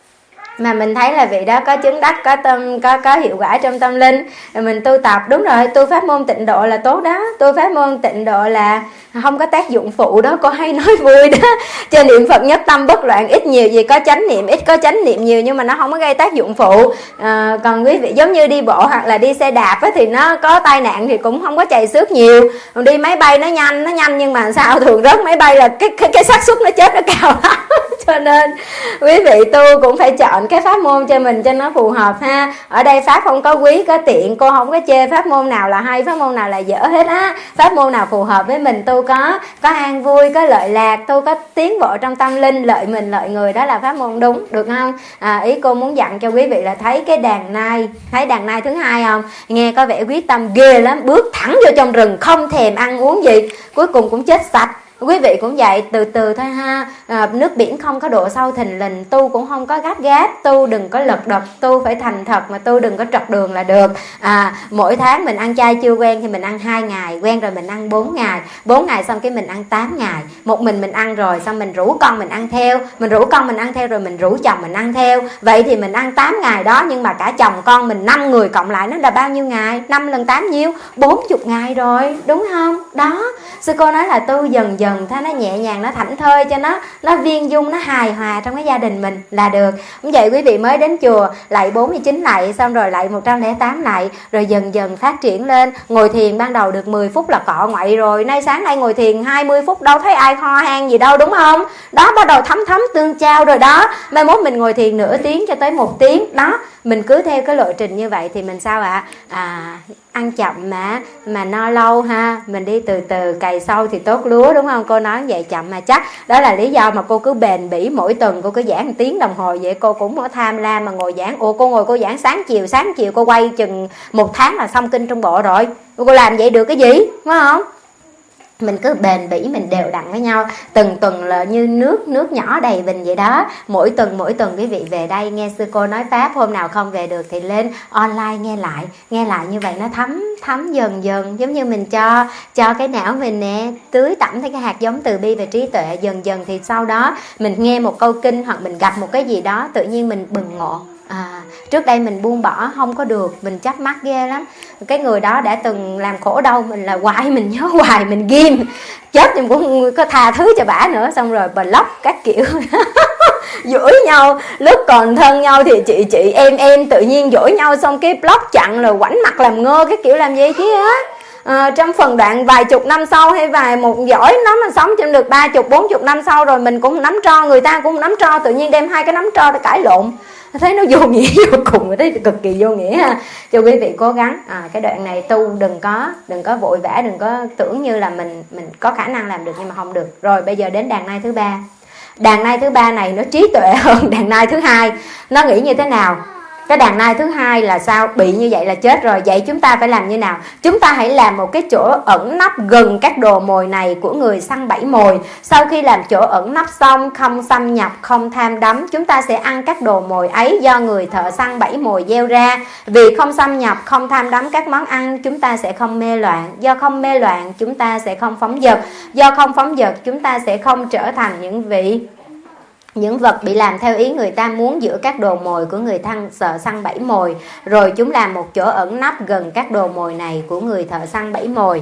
mà mình thấy là vị đó có chứng đắc, có tâm, có hiệu quả trong tâm linh, rồi mình tu tập. Đúng rồi, tu pháp môn tịnh độ là tốt đó. Tu pháp môn tịnh độ là không có tác dụng phụ đó, cô hay nói vui đó. Cho niệm Phật nhất tâm bất loạn, ít nhiều gì có chánh niệm, ít có chánh niệm nhiều nhưng mà nó không có gây tác dụng phụ. Còn quý vị giống như đi bộ hoặc là đi xe đạp á, thì nó có tai nạn thì cũng không có chày xước nhiều. Còn đi máy bay nó nhanh nhưng mà sao thường rớt máy bay là cái xác suất nó chết nó cao lắm. Cho nên quý vị tu cũng phải chọn cái pháp môn cho mình cho nó phù hợp ha. Ở đây pháp không có quý có tiện, cô không có chê pháp môn nào là hay, pháp môn nào là dở hết á. Pháp môn nào phù hợp với mình tu có an vui, có lợi lạc, tu có tiến bộ trong tâm linh, lợi mình lợi người, đó là pháp môn đúng, được không? Ý cô muốn dặn cho quý vị là thấy cái đàn nai, thấy đàn nai thứ hai không? Nghe có vẻ quyết tâm ghê lắm, bước thẳng vô trong rừng không thèm ăn uống gì, cuối cùng cũng chết sạch. Quý vị cũng vậy, từ từ thôi ha. Nước biển không có độ sâu thình lình, tu cũng không có gấp gáp, tu đừng có lật đật, tu phải thành thật, mà tu đừng có trật đường là được. Mỗi tháng mình ăn chay chưa quen thì mình ăn 2 ngày, quen rồi mình ăn 4 ngày, 4 ngày xong cái mình ăn 8 ngày. Một mình ăn rồi xong mình rủ con mình ăn theo, mình rủ con mình ăn theo rồi mình rủ chồng mình ăn theo. Vậy thì mình ăn 8 ngày đó, nhưng mà cả chồng con mình 5 người cộng lại nó là bao nhiêu ngày? 5 lần 8 nhiêu? 40 ngày rồi, đúng không? Đó, sư cô nói là tu dần dần thôi, nó nhẹ nhàng, nó thảnh thơi, cho nó viên dung, nó hài hòa trong cái gia đình mình là được. Cũng vậy, quý vị mới đến chùa lại 49 lạy, xong rồi lại 108 lạy, rồi dần dần phát triển lên. Ngồi thiền ban đầu được 10 phút là cọ ngoậy rồi, nay sáng nay ngồi thiền 20 phút đâu thấy ai ho han gì đâu, đúng không? Đó, bắt đầu thấm tương trao rồi đó. Mai mốt mình ngồi thiền nửa tiếng cho tới 1 tiếng đó. Mình cứ theo cái lộ trình như vậy thì mình sao ạ? Ăn chậm mà no lâu ha. Mình đi từ từ, cày sâu thì tốt lúa, đúng không? Cô nói vậy, chậm mà chắc. Đó là lý do mà cô cứ bền bỉ mỗi tuần cô cứ giảng 1 tiếng đồng hồ vậy. Cô cũng có tham lam mà ngồi giảng. Cô ngồi cô giảng sáng chiều cô quay chừng 1 tháng là xong kinh Trung Bộ rồi. Cô làm vậy được cái gì, đúng không? Mình cứ bền bỉ, mình đều đặn với nhau, từng tuần là như nước nhỏ đầy bình vậy đó. Mỗi tuần quý vị về đây nghe sư cô nói pháp, hôm nào không về được thì lên online nghe lại như vậy nó thấm dần dần, giống như mình cho cái não mình nè, tưới tẩm thấy cái hạt giống từ bi và trí tuệ, dần dần thì sau đó mình nghe một câu kinh hoặc mình gặp một cái gì đó tự nhiên mình bừng ngộ. Trước đây mình buông bỏ không có được, mình chấp mắc ghê lắm. Cái người đó đã từng làm khổ đau mình là hoài, mình nhớ hoài, mình ghim chết nhưng cũng có tha thứ cho bả nữa. Xong rồi block các kiểu dỗi nhau, lúc còn thân nhau thì chị em tự nhiên dỗi nhau, xong cái block chặn rồi quảnh mặt làm ngơ cái kiểu làm gì chứ á. Trong phần đoạn vài chục năm sau hay vài một giỏi nó mà sống trên được 30-40 năm sau rồi mình cũng nắm tro, người ta cũng nắm tro, tự nhiên đem hai cái nắm tro để cãi lộn, thấy nó vô nghĩa vô cùng, thấy cực kỳ vô nghĩa ha. Cho quý vị cố gắng cái đoạn này tu đừng có vội vã, đừng có tưởng như là mình có khả năng làm được nhưng mà không được. Rồi bây giờ đến đàn nai thứ ba. Đàn nai thứ ba này nó trí tuệ hơn đàn nai thứ hai. Nó nghĩ như thế nào? Cái đàn nai thứ hai là sao? Bị như vậy là chết rồi. Vậy chúng ta phải làm như nào? Chúng ta hãy làm một cái chỗ ẩn nấp gần các đồ mồi này của người săn bẫy mồi. Sau khi làm chỗ ẩn nấp xong, không xâm nhập, không tham đắm, chúng ta sẽ ăn các đồ mồi ấy do người thợ săn bẫy mồi gieo ra. Vì không xâm nhập, không tham đắm các món ăn, chúng ta sẽ không mê loạn. Do không mê loạn, chúng ta sẽ không phóng dật. Do không phóng dật, chúng ta sẽ không trở thành những vật bị làm theo ý người ta muốn giữa các đồ mồi của người thợ săn bẫy mồi. Rồi chúng làm một chỗ ẩn nấp gần các đồ mồi này của người thợ săn bẫy mồi.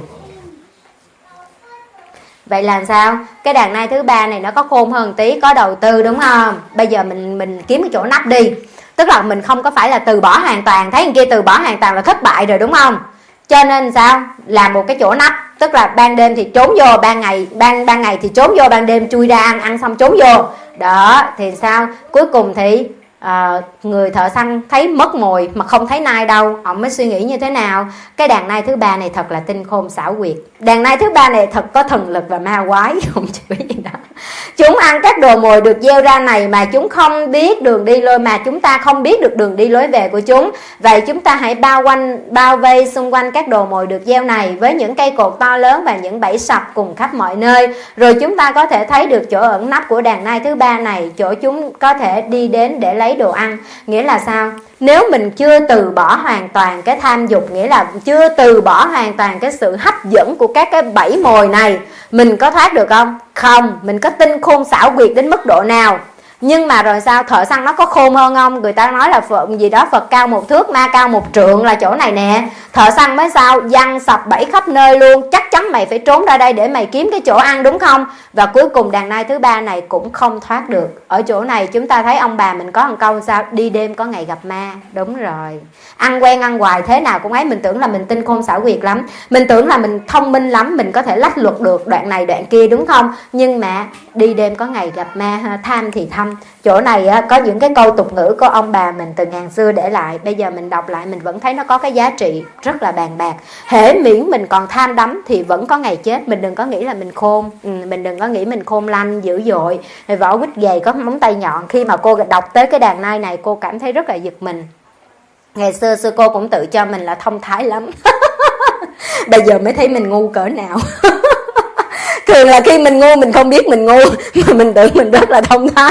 Vậy làm sao? Cái đàn nai thứ ba này nó có khôn hơn tí, có đầu tư, đúng không? Bây giờ mình kiếm cái chỗ nấp đi. Tức là mình không có phải là từ bỏ hoàn toàn, thấy người kia từ bỏ hoàn toàn là thất bại rồi, đúng không? Cho nên sao? Làm một cái chỗ nấp, tức là ban đêm thì trốn vô, ban ngày thì trốn vô, ban đêm chui ra ăn xong trốn vô. Đó thì sao? Cuối cùng thì người thợ săn thấy mất mồi mà không thấy nai đâu, ông mới suy nghĩ như thế nào? Cái đàn nai thứ ba này thật là tinh khôn xảo quyệt. Đàn nai thứ ba này thật có thần lực và ma quái, không chửi gì đó. Chúng ăn các đồ mồi được gieo ra này mà chúng không biết đường đi lối, mà chúng ta không biết được đường đi lối về của chúng. Vậy chúng ta hãy bao vây xung quanh các đồ mồi được gieo này với những cây cột to lớn và những bẫy sập cùng khắp mọi nơi. Rồi chúng ta có thể thấy được chỗ ẩn nấp của đàn nai thứ ba này, chỗ chúng có thể đi đến để lấy đồ ăn. Nghĩa là sao? Nếu mình chưa từ bỏ hoàn toàn cái tham dục, nghĩa là chưa từ bỏ hoàn toàn cái sự hấp dẫn của các cái bẫy mồi này, mình có thoát được không? Không. Mình có tinh khôn xảo quyệt đến mức độ nào? Nhưng mà rồi sao? Thợ săn nó có khôn hơn không? Người ta nói là Phật cao 1 thước, ma cao 1 trượng là chỗ này nè. Thợ săn mới sao? Giăng sập bẫy khắp nơi luôn. Chắc chắn mày phải trốn ra đây để mày kiếm cái chỗ ăn, đúng không? Và cuối cùng đàn nai thứ ba này cũng không thoát được. Ở chỗ này chúng ta thấy ông bà mình có một câu sao? Đi đêm có ngày gặp ma. Đúng rồi. Ăn quen ăn hoài thế nào cũng ấy. Mình tưởng là mình tinh khôn xảo quyệt lắm, mình tưởng là mình thông minh lắm, mình có thể lách luật được đoạn này đoạn kia, đúng không? Nhưng mà đi đêm có ngày gặp ma, tham thì thâm. Chỗ này có những cái câu tục ngữ của ông bà mình từ ngàn xưa để lại, bây giờ mình đọc lại mình vẫn thấy nó có cái giá trị rất là bàn bạc. Hễ miễn mình còn tham đắm thì vẫn có ngày chết. Mình đừng có nghĩ là mình khôn, mình đừng có nghĩ mình khôn lanh dữ dội, vỏ quýt gầy có móng tay nhọn. Khi mà cô đọc tới cái đàn nai này cô cảm thấy rất là giật mình. Ngày xưa sư cô cũng tự cho mình là thông thái lắm bây giờ mới thấy mình ngu cỡ nào thường là khi mình ngu mình không biết mình ngu, mà mình tưởng mình rất là thông thái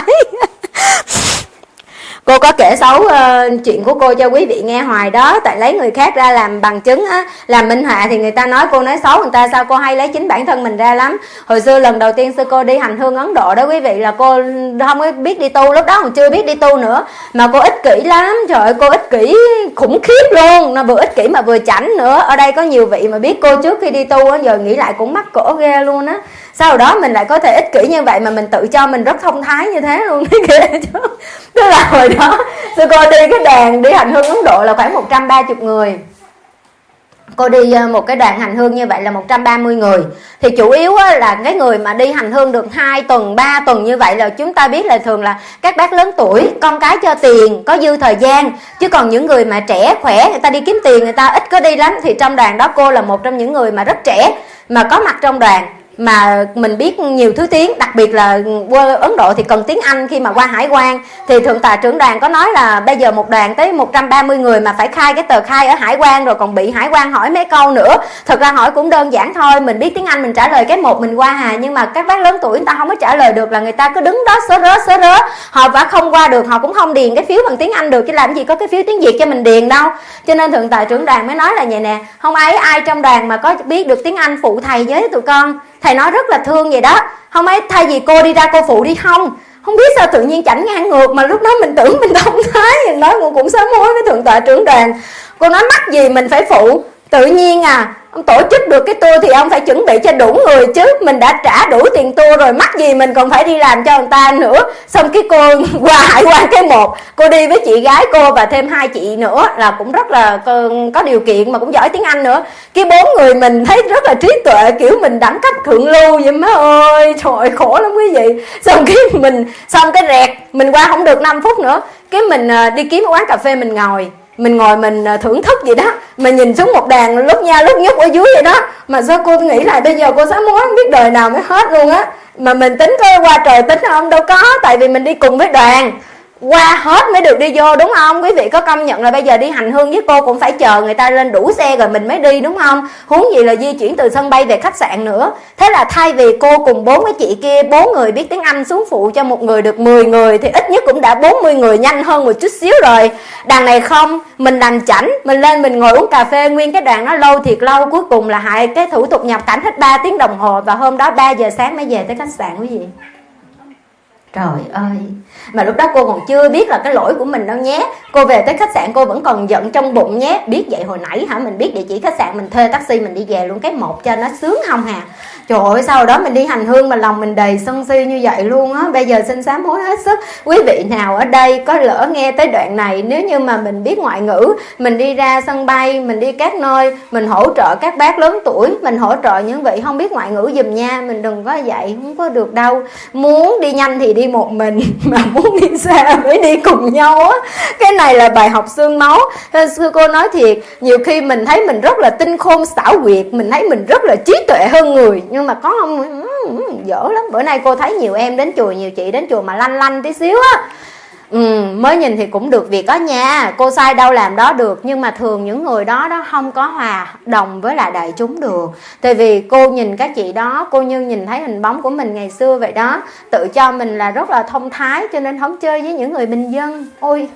Cô có kể xấu chuyện của cô cho quý vị nghe hoài đó, tại lấy người khác ra làm bằng chứng á, làm minh họa thì người ta nói cô nói xấu người ta, sao cô hay lấy chính bản thân mình ra lắm. Hồi xưa lần đầu tiên sư cô đi hành hương Ấn Độ đó quý vị, là cô không có biết đi tu, lúc đó còn chưa biết đi tu nữa, mà cô ích kỷ lắm. Trời ơi, cô ích kỷ khủng khiếp luôn, nó vừa ích kỷ mà vừa chảnh nữa. Ở đây có nhiều vị mà biết cô trước khi đi tu á, giờ nghĩ lại cũng mắc cỡ ghê luôn á. Sau đó mình lại có thể ích kỷ như vậy mà mình tự cho mình rất thông thái như thế luôn ghê chứ. Tức là hồi đó sư cô đi cái đoàn đi hành hương Ấn Độ là khoảng 130 người. Cô đi một cái đoàn hành hương như vậy là 130 người. Thì chủ yếu là cái người mà đi hành hương được 2 tuần, 3 tuần như vậy là chúng ta biết là thường là các bác lớn tuổi, con cái cho tiền, có dư thời gian. Chứ còn những người mà trẻ, khỏe, người ta đi kiếm tiền, người ta ít có đi lắm. Thì trong đoàn đó cô là một trong những người mà rất trẻ mà có mặt trong đoàn. Mà mình biết nhiều thứ tiếng, đặc biệt là qua Ấn Độ thì cần tiếng Anh khi mà qua hải quan. Thì thượng tọa trưởng đoàn có nói là bây giờ một đoàn tới 130 người mà phải khai cái tờ khai ở hải quan, rồi còn bị hải quan hỏi mấy câu nữa. Thật ra hỏi cũng đơn giản thôi, mình biết tiếng Anh mình trả lời cái một mình qua hà. Nhưng mà các bác lớn tuổi người ta không có trả lời được, là người ta cứ đứng đó sớ rớ. Họ đã không qua được, họ cũng không điền cái phiếu bằng tiếng Anh được, chứ làm gì có cái phiếu tiếng Việt cho mình điền đâu. Cho nên thượng tọa trưởng đoàn mới nói là vậy nè, không ai trong đoàn mà có biết được tiếng Anh phụ thầy với tụi con. Thầy nói rất là thương vậy đó. Không ấy thay vì cô đi ra cô phụ đi không biết sao tự nhiên chảnh ngang ngược. Mà lúc đó mình tưởng mình thông thái, mình nói cũng sám hối với thượng tọa trưởng đoàn. Cô nói mắc gì mình phải phụ, tự nhiên ông tổ chức được cái tour thì ông phải chuẩn bị cho đủ người chứ. Mình đã trả đủ tiền tour rồi, mắc gì mình còn phải đi làm cho người ta nữa. Xong cái cô qua hải quan cái một, cô đi với chị gái cô và thêm 2 chị nữa là cũng rất là có điều kiện mà cũng giỏi tiếng Anh nữa. Cái 4 người mình thấy rất là trí tuệ, kiểu mình đẳng cấp thượng lưu vậy má ơi. Trời khổ lắm quý vị. Xong cái rẹt mình qua không được 5 phút nữa, cái mình đi kiếm một quán cà phê mình ngồi mình thưởng thức gì đó, mà nhìn xuống một đàn lúc nha lúc nhúc ở dưới vậy đó. Mà sao cô nghĩ là bây giờ cô sám hối không biết đời nào mới hết luôn á. Mà mình tính có qua trời tính không? Đâu có, tại vì mình đi cùng với đoàn, qua hết mới được đi vô, đúng không? Quý vị có công nhận là bây giờ đi hành hương với cô cũng phải chờ người ta lên đủ xe rồi mình mới đi, đúng không? Huống gì là di chuyển từ sân bay về khách sạn nữa. Thế là thay vì cô cùng 4 cái chị kia 4 người biết tiếng Anh xuống phụ cho một người được 10 người thì ít nhất cũng đã 40 người, nhanh hơn một chút xíu rồi. Đằng này không, mình đành chảnh, mình lên mình ngồi uống cà phê nguyên cái đoàn nó lâu thiệt lâu, cuối cùng là hại cái thủ tục nhập cảnh hết 3 tiếng đồng hồ, và hôm đó 3 giờ sáng mới về tới khách sạn quý vị. Trời ơi, mà lúc đó cô còn chưa biết là cái lỗi của mình đâu nhé. Cô về tới khách sạn cô vẫn còn giận trong bụng nhé. Biết vậy hồi nãy mình biết địa chỉ khách sạn, mình thuê taxi mình đi về luôn cái một cho nó sướng không hà. Trời ơi, sau đó mình đi hành hương mà lòng mình đầy sân si như vậy luôn á. Bây giờ xin sám hối hết sức. Quý vị nào ở đây có lỡ nghe tới đoạn này, nếu như mà mình biết ngoại ngữ, mình đi ra sân bay, mình đi các nơi, mình hỗ trợ các bác lớn tuổi, mình hỗ trợ những vị không biết ngoại ngữ giùm nha. Mình đừng có vậy, không có được đâu. Muốn đi nhanh thì đi một mình, mà muốn đi xa phải đi cùng nhau á. Cái này là bài học xương máu. Sư cô nói thiệt, nhiều khi mình thấy mình rất là tinh khôn xảo quyệt, mình thấy mình rất là trí tuệ hơn người, nhưng mà có không dở lắm. Bữa nay cô thấy nhiều em đến chùa, nhiều chị đến chùa mà lanh lanh tí xíu á, mới nhìn thì cũng được việc đó nha, cô sai đâu làm đó được. Nhưng mà thường những người đó không có hòa đồng với lại đại chúng được. Tại vì cô nhìn các chị đó, cô như nhìn thấy hình bóng của mình ngày xưa vậy đó. Tự cho mình là rất là thông thái, cho nên không chơi với những người bình dân. Ôi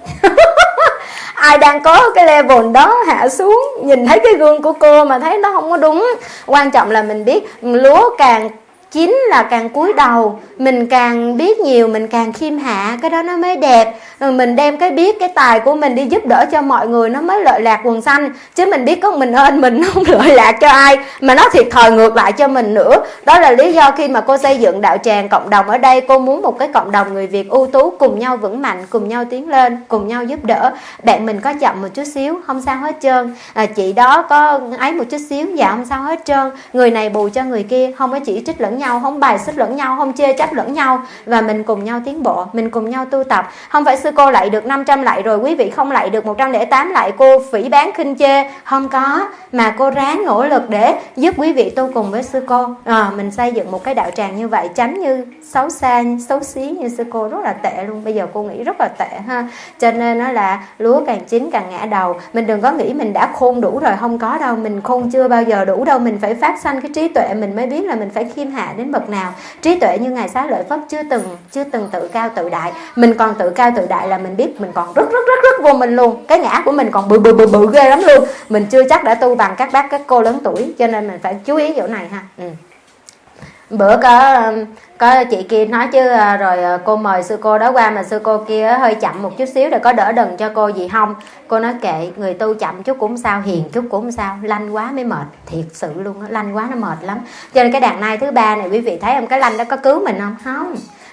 ai đang có cái level đó hạ xuống, nhìn thấy cái gương của cô mà thấy nó không có đúng. Quan trọng là mình biết lúa càng chín là càng cúi đầu, mình càng biết nhiều mình càng khiêm hạ, cái đó nó mới đẹp. Rồi mình đem cái biết cái tài của mình đi giúp đỡ cho mọi người, nó mới lợi lạc quần xanh. Chứ mình biết có mình ơn mình không lợi lạc cho ai, mà nó thiệt thòi ngược lại cho mình nữa. Đó là lý do khi mà cô xây dựng đạo tràng cộng đồng ở đây, cô muốn một cái cộng đồng người Việt ưu tú cùng nhau vững mạnh, cùng nhau tiến lên, cùng nhau giúp đỡ. Bạn mình có chậm một chút xíu không sao hết trơn, chị đó có ấy một chút xíu, dạ không sao hết trơn. Người này bù cho người kia, không có chỉ trích lẫn nhau, không bài xích lẫn nhau, không chê trách lẫn nhau, và mình cùng nhau tiến bộ, mình cùng nhau tu tập. Không phải sư cô lạy được 500 lạy rồi quý vị không lạy được 108 lạy cô phỉ báng khinh chê, không có, mà cô ráng nỗ lực để giúp quý vị tu cùng với sư cô. Mình xây dựng một cái đạo tràng như vậy, tránh như xấu xa xấu xí như sư cô, rất là tệ luôn. Bây giờ cô nghĩ rất là tệ ha. Cho nên nó là lúa càng chín càng ngã đầu. Mình đừng có nghĩ mình đã khôn đủ rồi, không có đâu, mình khôn chưa bao giờ đủ đâu. Mình phải phát sanh cái trí tuệ, mình mới biết là mình phải khiêm hạ đến bậc nào. Trí tuệ như ngài Xá Lợi Phất chưa từng tự cao tự đại. Mình còn tự cao tự đại là mình biết mình còn rất vô mình luôn, cái ngã của mình còn bự ghê lắm luôn. Mình chưa chắc đã tu bằng các bác các cô lớn tuổi, cho nên mình phải chú ý chỗ này ha. Bữa có chị kia nói chứ, rồi cô mời sư cô đó qua mà sư cô kia hơi chậm một chút xíu để có đỡ đần cho cô gì không. Cô nói kệ, người tu chậm chút cũng sao, hiền chút cũng sao, lanh quá mới mệt, thiệt sự luôn á, lanh quá nó mệt lắm. Cho nên cái đàn nai thứ ba này quý vị thấy không, cái lanh đó có cứu mình không? Không.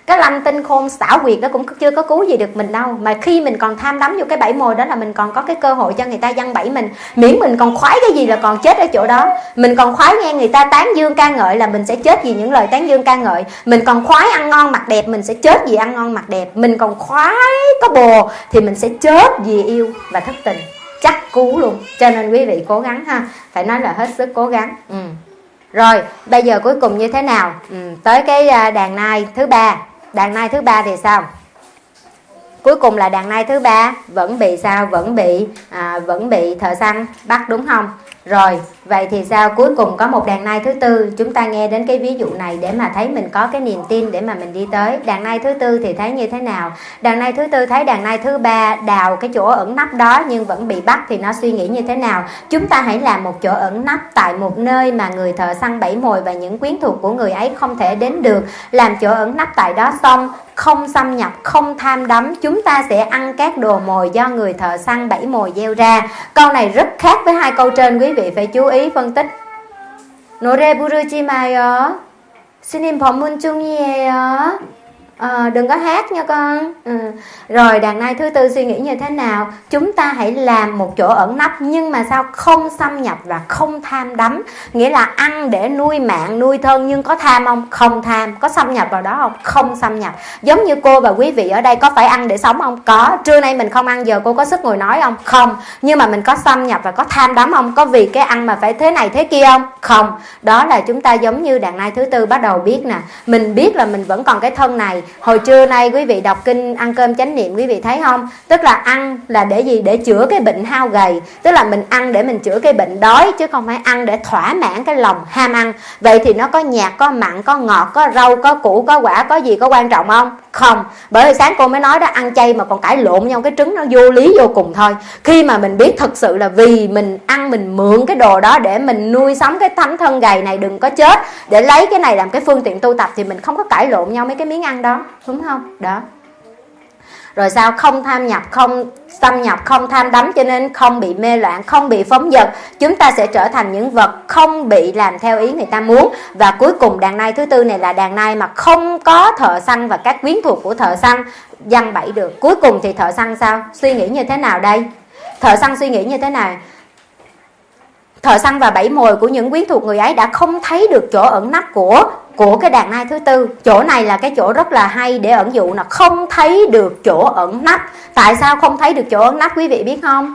Cái lanh tinh khôn xảo quyệt đó cũng chưa có cứu gì được mình đâu. Mà khi mình còn tham đắm vô cái bẫy mồi đó là mình còn có cái cơ hội cho người ta giăng bẫy mình. Miễn mình còn khoái cái gì là còn chết ở chỗ đó. Mình còn khoái nghe người ta tán dương ca ngợi là mình sẽ chết vì những lời tán dương ca ngợi. Mình còn khoái ăn ngon mặc đẹp, mình sẽ chết vì ăn ngon mặc đẹp. Mình còn khoái có bồ thì mình sẽ chết vì yêu và thất tình. Chắc cú luôn. Cho nên quý vị cố gắng ha, phải nói là hết sức cố gắng. Rồi bây giờ cuối cùng như thế nào? Tới cái đàn nai thứ ba. Đàn nai thứ ba thì sao? Cuối cùng là đàn nai thứ ba vẫn bị sao? Vẫn bị thợ săn bắt, đúng không? Rồi vậy thì sao? Cuối cùng có một đàn nai thứ tư. Chúng ta nghe đến cái ví dụ này để mà thấy mình có cái niềm tin để mà mình đi tới. Đàn nai thứ tư thì thấy như thế nào? Đàn nai thứ tư thấy đàn nai thứ ba đào cái chỗ ẩn nấp đó nhưng vẫn bị bắt thì nó suy nghĩ như thế nào? Chúng ta hãy làm một chỗ ẩn nấp tại một nơi mà người thợ săn bẫy mồi và những quyến thuộc của người ấy không thể đến được. Làm chỗ ẩn nấp tại đó xong, không xâm nhập, không tham đắm, chúng ta sẽ ăn các đồ mồi do người thợ săn bẫy mồi gieo ra. Câu này rất khác với hai câu trên, quý vị phải chú ý phân tích. 노래 부르지 마요. 스님 법문 중이에요. Đừng có hát nha con. Rồi đàn nai thứ tư suy nghĩ như thế nào? Chúng ta hãy làm một chỗ ẩn nấp nhưng mà sao? Không xâm nhập và không tham đắm. Nghĩa là ăn để nuôi mạng, nuôi thân, nhưng có tham không? Không tham. Có xâm nhập vào đó không? Không xâm nhập. Giống như cô và quý vị ở đây có phải ăn để sống không? Có. Trưa nay mình không ăn, giờ cô có sức ngồi nói không? Không. Nhưng mà mình có xâm nhập và có tham đắm không? Có vì cái ăn mà phải thế này thế kia không? Không. Đó là chúng ta giống như đàn nai thứ tư bắt đầu biết nè. Mình biết là mình vẫn còn cái thân này. Hồi trưa nay quý vị đọc kinh ăn cơm chánh niệm, quý vị thấy không? Tức là ăn là để gì? Để chữa cái bệnh hao gầy. Tức là mình ăn để mình chữa cái bệnh đói, chứ không phải ăn để thỏa mãn cái lòng ham ăn. Vậy thì nó có nhạt, có mặn, có ngọt, có rau, có củ, có quả, có gì có quan trọng không? Không. Bởi vì sáng cô mới nói đó, ăn chay mà còn cãi lộn nhau cái trứng, nó vô lý vô cùng thôi. Khi mà mình biết thực sự là vì mình ăn, mình mượn cái đồ đó để mình nuôi sống cái tấm thân gầy này đừng có chết, để lấy cái này làm cái phương tiện tu tập, thì mình không có cãi lộn nhau mấy cái miếng ăn đó, đúng không? Đó. Rồi sao? Không tham nhập, không xâm nhập, không tham đắm, cho nên không bị mê loạn, không bị phóng dật. Chúng ta sẽ trở thành những vật không bị làm theo ý người ta muốn. Và cuối cùng đàn nai thứ tư này là đàn nai mà không có thợ săn và các quyến thuộc của thợ săn giăng bẫy được. Cuối cùng thì thợ săn sao? Suy nghĩ như thế nào đây? Thợ săn suy nghĩ như thế nào? Thợ săn và bẫy mồi của những quyến thuộc người ấy đã không thấy được chỗ ẩn nấp của cái đàn nai thứ tư. Chỗ này là cái chỗ rất là hay để ẩn dụ, là không thấy được chỗ ẩn nấp. Tại sao không thấy được chỗ ẩn nấp quý vị biết không?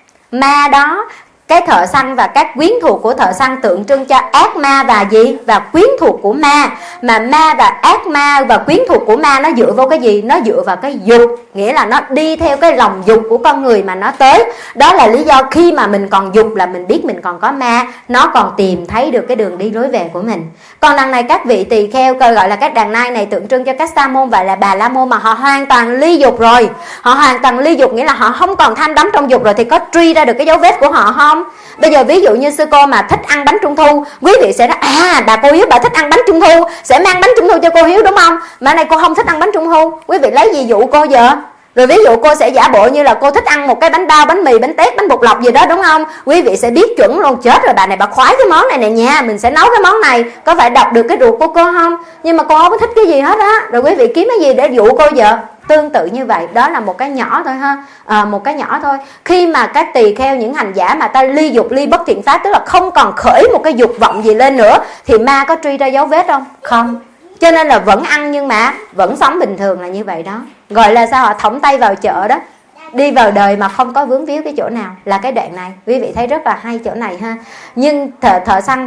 Ma đó, cái thợ săn và các quyến thuộc của thợ săn tượng trưng cho ác ma và gì? Và quyến thuộc của ma. Mà ma và ác ma và quyến thuộc của ma nó dựa vào cái gì? Nó dựa vào cái dục. Nghĩa là nó đi theo cái lòng dục của con người mà nó tới. Đó là lý do khi mà mình còn dục là mình biết mình còn có ma. Nó còn tìm thấy được cái đường đi lối về của mình. Còn đằng này các vị tỳ kheo, gọi là các đàn nai này tượng trưng cho các sa môn và là bà la môn mà họ hoàn toàn ly dục rồi. Họ hoàn toàn ly dục, nghĩa là họ không còn tham đắm trong dục rồi, thì có truy ra được cái dấu vết của họ không? Bây giờ ví dụ như sư cô mà thích ăn bánh trung thu, quý vị sẽ nói bà cô Hiếu bà thích ăn bánh trung thu, sẽ mang bánh trung thu cho cô Hiếu, đúng không? Mà này cô không thích ăn bánh trung thu, quý vị lấy gì dụ cô giờ? Rồi ví dụ cô sẽ giả bộ như là cô thích ăn một cái bánh bao, bánh mì, bánh tét, bánh bột lọc gì đó, đúng không? Quý vị sẽ biết chuẩn luôn, chết rồi bà này bà khoái cái món này nè nha, mình sẽ nấu cái món này. Có phải đọc được cái ruột của cô không? Nhưng mà cô không có thích cái gì hết á. Rồi quý vị kiếm cái gì để dụ cô giờ? Tương tự như vậy, đó là một cái nhỏ thôi ha. Một cái nhỏ thôi. Khi mà các tỳ kheo, những hành giả mà ta ly dục, ly bất thiện pháp, tức là không còn khởi một cái dục vọng gì lên nữa, thì ma có truy ra dấu vết không? Không. Cho nên là vẫn ăn nhưng mà vẫn sống bình thường, là như vậy đó. Gọi là sao? Họ thõng tay vào chợ đó, đi vào đời mà không có vướng víu cái chỗ nào, là cái đoạn này. Quý vị thấy rất là hay chỗ này ha. Nhưng thợ săn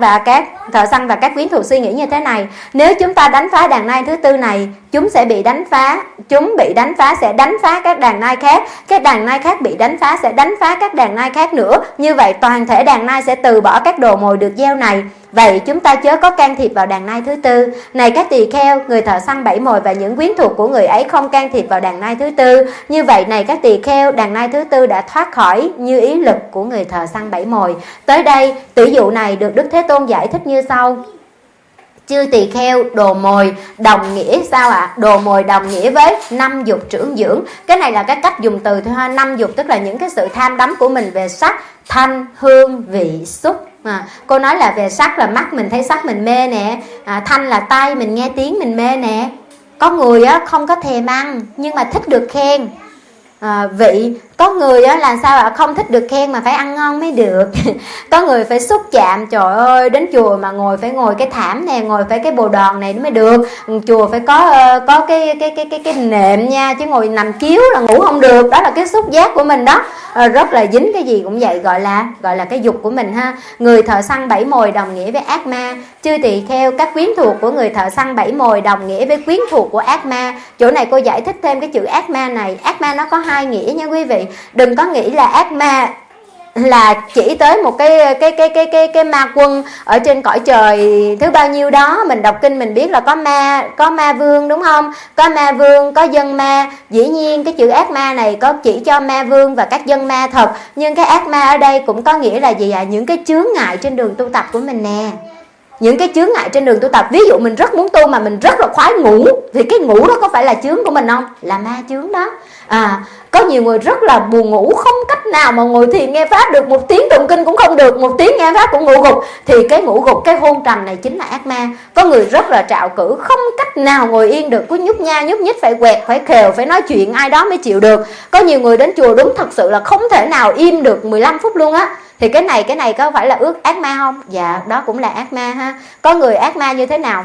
và các quyến thuộc suy nghĩ như thế này: nếu chúng ta đánh phá đàn nai thứ tư này, chúng bị đánh phá sẽ đánh phá các đàn nai khác, các đàn nai khác bị đánh phá sẽ đánh phá các đàn nai khác nữa. Như vậy toàn thể đàn nai sẽ từ bỏ các đồ mồi được gieo này. Vậy chúng ta chớ có can thiệp vào đàn nai thứ tư. Này các tỳ kheo, người thợ săn bẫy mồi và những quyến thuộc của người ấy không can thiệp vào đàn nai thứ tư. Như vậy này các tỳ kheo, đàn nai thứ tư đã thoát khỏi như ý lực của người thợ săn bẫy mồi. Tới đây, tỷ dụ này được Đức Thế Tôn giải thích như sau: chư tỳ kheo, đồ mồi đồng nghĩa sao ạ? Đồ mồi đồng nghĩa với 5 dục trưởng dưỡng. Cái này là cái cách dùng từ thôi ha. 5 dục tức là những cái sự tham đắm của mình về sắc, thanh, hương, vị, xúc. Cô nói là về sắc là mắt mình thấy sắc mình mê nè, thanh là tai mình nghe tiếng mình mê nè, Có người á không có thèm ăn nhưng mà thích được khen. Vị, có người á là sao ạ, không thích được khen mà phải ăn ngon mới được. Có người phải xúc chạm, trời ơi đến chùa mà phải ngồi cái thảm này, ngồi phải cái bồ đòn này nó mới được. Chùa phải có cái nệm nha, chứ ngồi nằm chiếu là ngủ không được. Đó là cái xúc giác của mình đó. Rất là dính cái gì cũng vậy, gọi là cái dục của mình ha. Người thợ săn 7 mồi đồng nghĩa với ác ma. Chư tỳ kheo, các quyến thuộc của người thợ săn 7 mồi đồng nghĩa với quyến thuộc của ác ma. Chỗ này cô giải thích thêm cái chữ ác ma này. Ác ma nó có hai nghĩa nha quý vị. Đừng có nghĩ là ác ma là chỉ tới một cái ma quân ở trên cõi trời thứ bao nhiêu đó. Mình đọc kinh mình biết là có ma vương đúng không? Có ma vương, có dân ma. Dĩ nhiên cái chữ ác ma này có chỉ cho ma vương và các dân ma thật. Nhưng cái ác ma ở đây cũng có nghĩa là gì ạ? Những cái chướng ngại trên đường tu tập của mình nè. Những cái chướng ngại trên đường tu tập. Ví dụ mình rất muốn tu mà mình rất là khoái ngủ, thì cái ngủ đó có phải là chướng của mình không? Là ma chướng đó. Có nhiều người rất là buồn ngủ, không cách nào mà ngồi thiền nghe pháp được, một tiếng tụng kinh cũng không được, một tiếng nghe pháp cũng ngủ gục. Thì cái ngủ gục, cái hôn trầm này chính là ác ma. Có người rất là trạo cử, không cách nào ngồi yên được, cứ nhúc nha nhúc nhích, phải quẹt, phải khều, phải nói chuyện ai đó mới chịu được. Có nhiều người đến chùa đúng thật sự là không thể nào im được 15 phút luôn á. Thì cái này có phải là ác ma không? Dạ, đó cũng là ác ma ha. Có người ác ma như thế nào?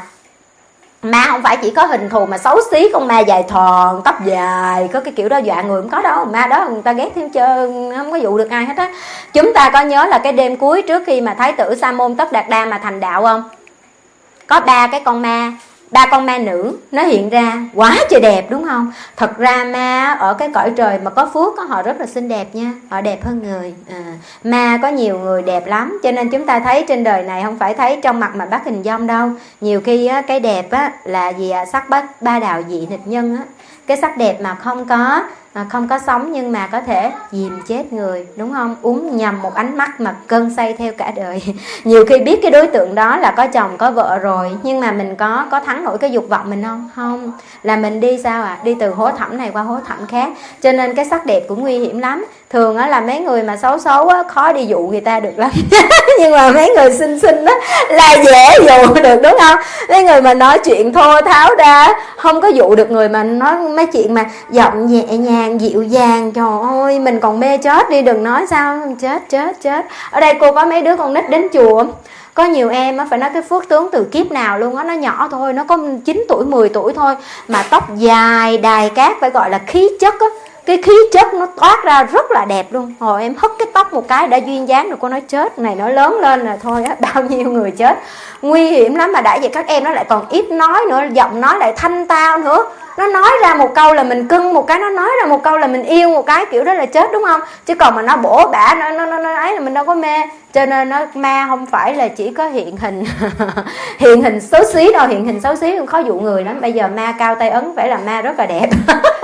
Ma không phải chỉ có hình thù mà xấu xí, con ma dài thòn, tóc dài, có cái kiểu đó dọa người không có đâu. Ma đó người ta ghét thêm trơn, không có dụ được ai hết á. Chúng ta có nhớ là cái đêm cuối trước khi mà Thái tử Sa Môn Tất Đạt Đa mà thành đạo không? Có ba con ma nữ nó hiện ra, quá trời đẹp đúng không? Thật ra ma ở cái cõi trời mà có phước họ rất là xinh đẹp nha, họ đẹp hơn người. Ma có nhiều người đẹp lắm, cho nên chúng ta thấy trên đời này không phải thấy trong mặt mà bắt hình dong đâu. Nhiều khi á, cái đẹp á là gì ạ? Sắc bất ba đạo dị nghịch nhân á. Cái sắc đẹp mà không có sống nhưng mà có thể dìm chết người, đúng không? Uống nhầm một ánh mắt mà cơn say theo cả đời. Nhiều khi biết cái đối tượng đó là có chồng có vợ rồi, nhưng mà mình có thắng nổi cái dục vọng mình không? Không, là mình đi sao ạ? Đi từ hố thẳm này qua hố thẳm khác. Cho nên cái sắc đẹp cũng nguy hiểm lắm. Thường á là mấy người mà xấu á khó đi dụ người ta được lắm. Nhưng mà mấy người xinh á là dễ dụ được, đúng không? Mấy người mà nói chuyện thô tháo ra không có dụ được người, mà nói mấy chuyện mà giọng nhẹ nhàng dịu dàng, trời ơi mình còn mê chết đi, đừng nói sao chết. Ở đây cô có mấy đứa con nít đến chùa, có nhiều em á phải nói cái phước tướng từ kiếp nào luôn á, nó nhỏ thôi, nó có 9 tuổi 10 tuổi thôi mà tóc dài đài cát, phải gọi là khí chất á. Cái khí chất nó toát ra rất là đẹp luôn. Hồi em hất cái tóc một cái đã duyên dáng rồi, cô nói chết này nó lớn lên là thôi á, bao nhiêu người chết. Nguy hiểm lắm, mà đã vậy các em nó lại còn ít nói nữa, giọng nói lại thanh tao nữa. Nó nói ra một câu là mình cưng một cái, nó nói ra một câu là mình yêu một cái, kiểu đó là chết đúng không? Chứ còn mà nó bổ bả, nó ấy là mình đâu có mê. Cho nên nó ma không phải là chỉ có hiện hình hiện hình xấu xí đâu, hiện hình xấu xí cũng khó dụ người lắm. Bây giờ ma cao tay ấn phải là ma rất là đẹp.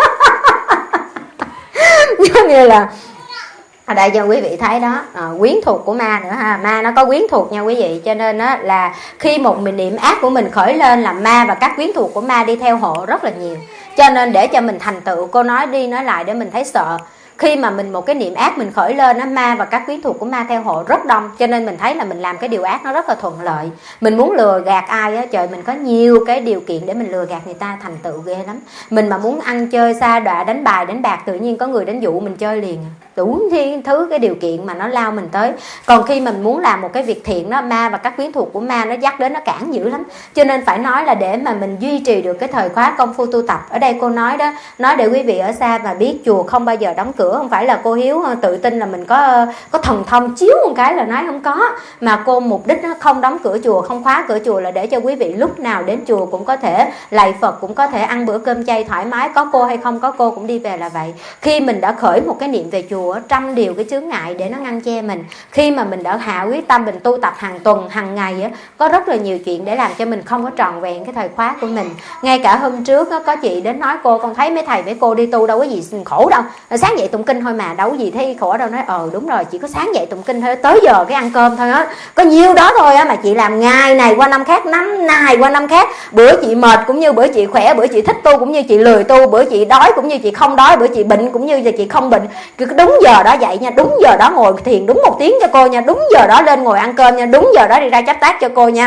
Giống như là ở đây cho quý vị thấy đó, quyến thuộc của ma nữa ha. Ma nó có quyến thuộc nha quý vị. Cho nên đó là khi một mình niệm ác của mình khởi lên là ma và các quyến thuộc của ma đi theo hộ rất là nhiều. Cho nên để cho mình thành tựu, cô nói đi nói lại để mình thấy sợ. Khi mà mình một cái niệm ác mình khởi lên á, ma và các quyến thuộc của ma theo hộ rất đông. Cho nên mình thấy là mình làm cái điều ác nó rất là thuận lợi. Mình muốn lừa gạt ai á, trời mình có nhiều cái điều kiện để mình lừa gạt người ta, thành tựu ghê lắm. Mình mà muốn ăn chơi sa đọa, đánh bài đánh bạc, tự nhiên có người đến dụ mình chơi liền. Đủ thứ cái điều kiện mà nó lao mình tới. Còn khi mình muốn làm một cái việc thiện đó, ma và các quyến thuộc của ma nó dắt đến, nó cản dữ lắm. Cho nên phải nói là để mà mình duy trì được cái thời khóa công phu tu tập. Ở đây cô nói đó, nói để quý vị ở xa và biết chùa không bao giờ đóng cửa. Không phải là cô Hiếu tự tin là mình có thần thông chiếu một cái là nói không có. Mà cô mục đích không đóng cửa chùa, không khóa cửa chùa là để cho quý vị lúc nào đến chùa cũng có thể lạy Phật, cũng có thể ăn bữa cơm chay thoải mái. Có cô hay không có cô cũng đi về là vậy. Khi mình đã khởi một cái niệm về chùa, trăm điều cái chướng ngại để nó ngăn che mình. Khi mà mình đã hạ quyết tâm mình tu tập hàng tuần, hàng ngày á, có rất là nhiều chuyện để làm cho mình không có tròn vẹn cái thời khóa của mình. Ngay cả hôm trước á, có chị đến nói cô, con thấy mấy thầy với cô đi tu đâu có gì khổ đâu, sáng dậy tụng kinh thôi mà đâu có gì thấy khổ đâu. Nói đúng rồi, chỉ có sáng dậy tụng kinh thôi, tới giờ cái ăn cơm thôi á, có nhiêu đó thôi á, mà chị làm ngày này qua năm khác, năm này qua năm khác. Bữa chị mệt cũng như bữa chị khỏe, bữa chị thích tu cũng như chị lười tu, bữa chị đói cũng như chị không đói, bữa chị bệnh cũng như là chị không bệnh. Cứ đúng giờ đó dậy nha, đúng giờ đó ngồi thiền đúng 1 tiếng cho cô nha, đúng giờ đó lên ngồi ăn cơm nha, đúng giờ đó đi ra chắp tác cho cô nha.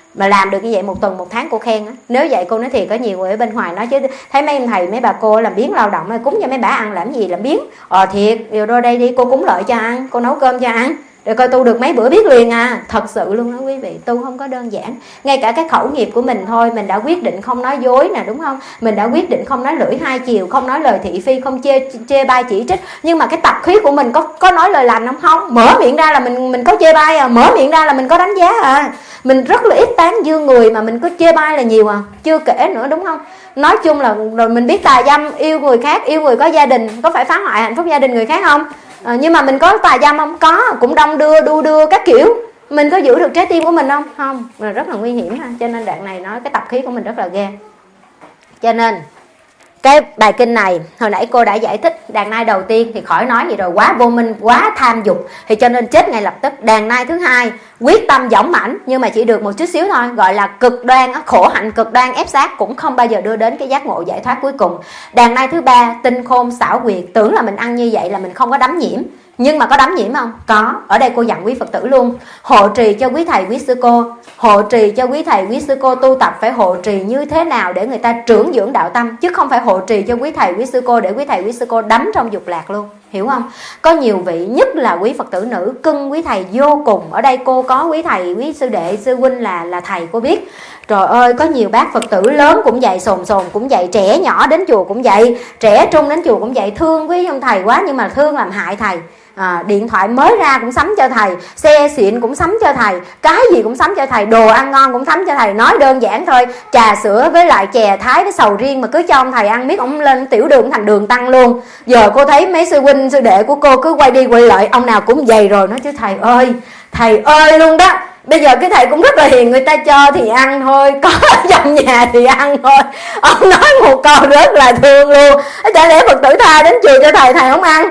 Mà làm được như vậy 1 tuần 1 tháng cô khen á. Nếu vậy cô nói thiệt, có nhiều người ở bên ngoài nói chứ thấy mấy em thầy mấy bà cô làm biếng lao động, cúng cho mấy bà ăn làm gì làm biếng. Thiệt, rồi đây đi cô cúng lợi cho ăn, cô nấu cơm cho ăn, rồi coi tu được mấy bữa biết liền à. Thật sự luôn đó quý vị, tu không có đơn giản. Ngay cả cái khẩu nghiệp của mình thôi, mình đã quyết định không nói dối nè, đúng không? Mình đã quyết định không nói lưỡi hai chiều, không nói lời thị phi, không chê bai chỉ trích. Nhưng mà cái tập khí của mình có nói lời lành không? Không. Mở miệng ra là mình có chê bai à, mở miệng ra là mình có đánh giá à. Mình rất là ít tán dương người mà mình có chê bai là nhiều à. Chưa kể nữa, đúng không? Nói chung là rồi mình biết tà dâm, yêu người khác, yêu người có gia đình, có phải phá hoại hạnh phúc gia đình người khác không? Nhưng mà mình có tà dâm không? Có, cũng đong đưa các kiểu. Mình có giữ được trái tim của mình không? Không, rất là nguy hiểm ha. Cho nên đoạn này nói cái tập khí của mình rất là ghê. Cho nên cái bài kinh này hồi nãy cô đã giải thích. Đàn nai đầu tiên thì khỏi nói gì rồi, quá vô minh, quá tham dục, thì cho nên chết ngay lập tức. Đàn nai thứ hai quyết tâm dõng mãnh nhưng mà chỉ được một chút xíu thôi, gọi là cực đoan, khổ hạnh cực đoan ép sát, cũng không bao giờ đưa đến cái giác ngộ giải thoát cuối cùng. Đàn nai thứ ba tinh khôn xảo quyệt, tưởng là mình ăn như vậy là mình không có đắm nhiễm. Nhưng mà có đắm nhiễm không? Có. Ở đây cô dặn quý Phật tử luôn, hộ trì cho quý thầy quý sư cô, hộ trì cho quý thầy quý sư cô tu tập phải hộ trì như thế nào để người ta trưởng dưỡng đạo tâm, chứ không phải hộ trì cho quý thầy quý sư cô để quý thầy quý sư cô đắm trong dục lạc luôn, hiểu không? Có nhiều vị, nhất là quý Phật tử nữ, cưng quý thầy vô cùng. Ở đây cô có quý thầy quý sư đệ sư huynh là thầy, cô biết. Trời ơi, có nhiều bác Phật tử lớn cũng vậy, sồn cũng vậy, trẻ nhỏ đến chùa cũng vậy, trẻ trung đến chùa cũng vậy, thương quý ông thầy quá nhưng mà thương làm hại thầy. Điện thoại mới ra cũng sắm cho thầy, xe xịn cũng sắm cho thầy, cái gì cũng sắm cho thầy, đồ ăn ngon cũng sắm cho thầy. Nói đơn giản thôi, trà sữa với lại chè thái với sầu riêng mà cứ cho ông thầy ăn biết ông lên tiểu đường thành đường tăng luôn. Giờ cô thấy mấy sư huynh sư đệ của cô cứ quay đi quay lại, ông nào cũng vậy rồi. Nói chứ thầy ơi luôn đó. Bây giờ cái thầy cũng rất là hiền, người ta cho thì ăn thôi, có trong nhà thì ăn thôi. Ông nói một câu rất là thương luôn. Chả lẽ Phật tử tha đến chùa cho thầy không ăn?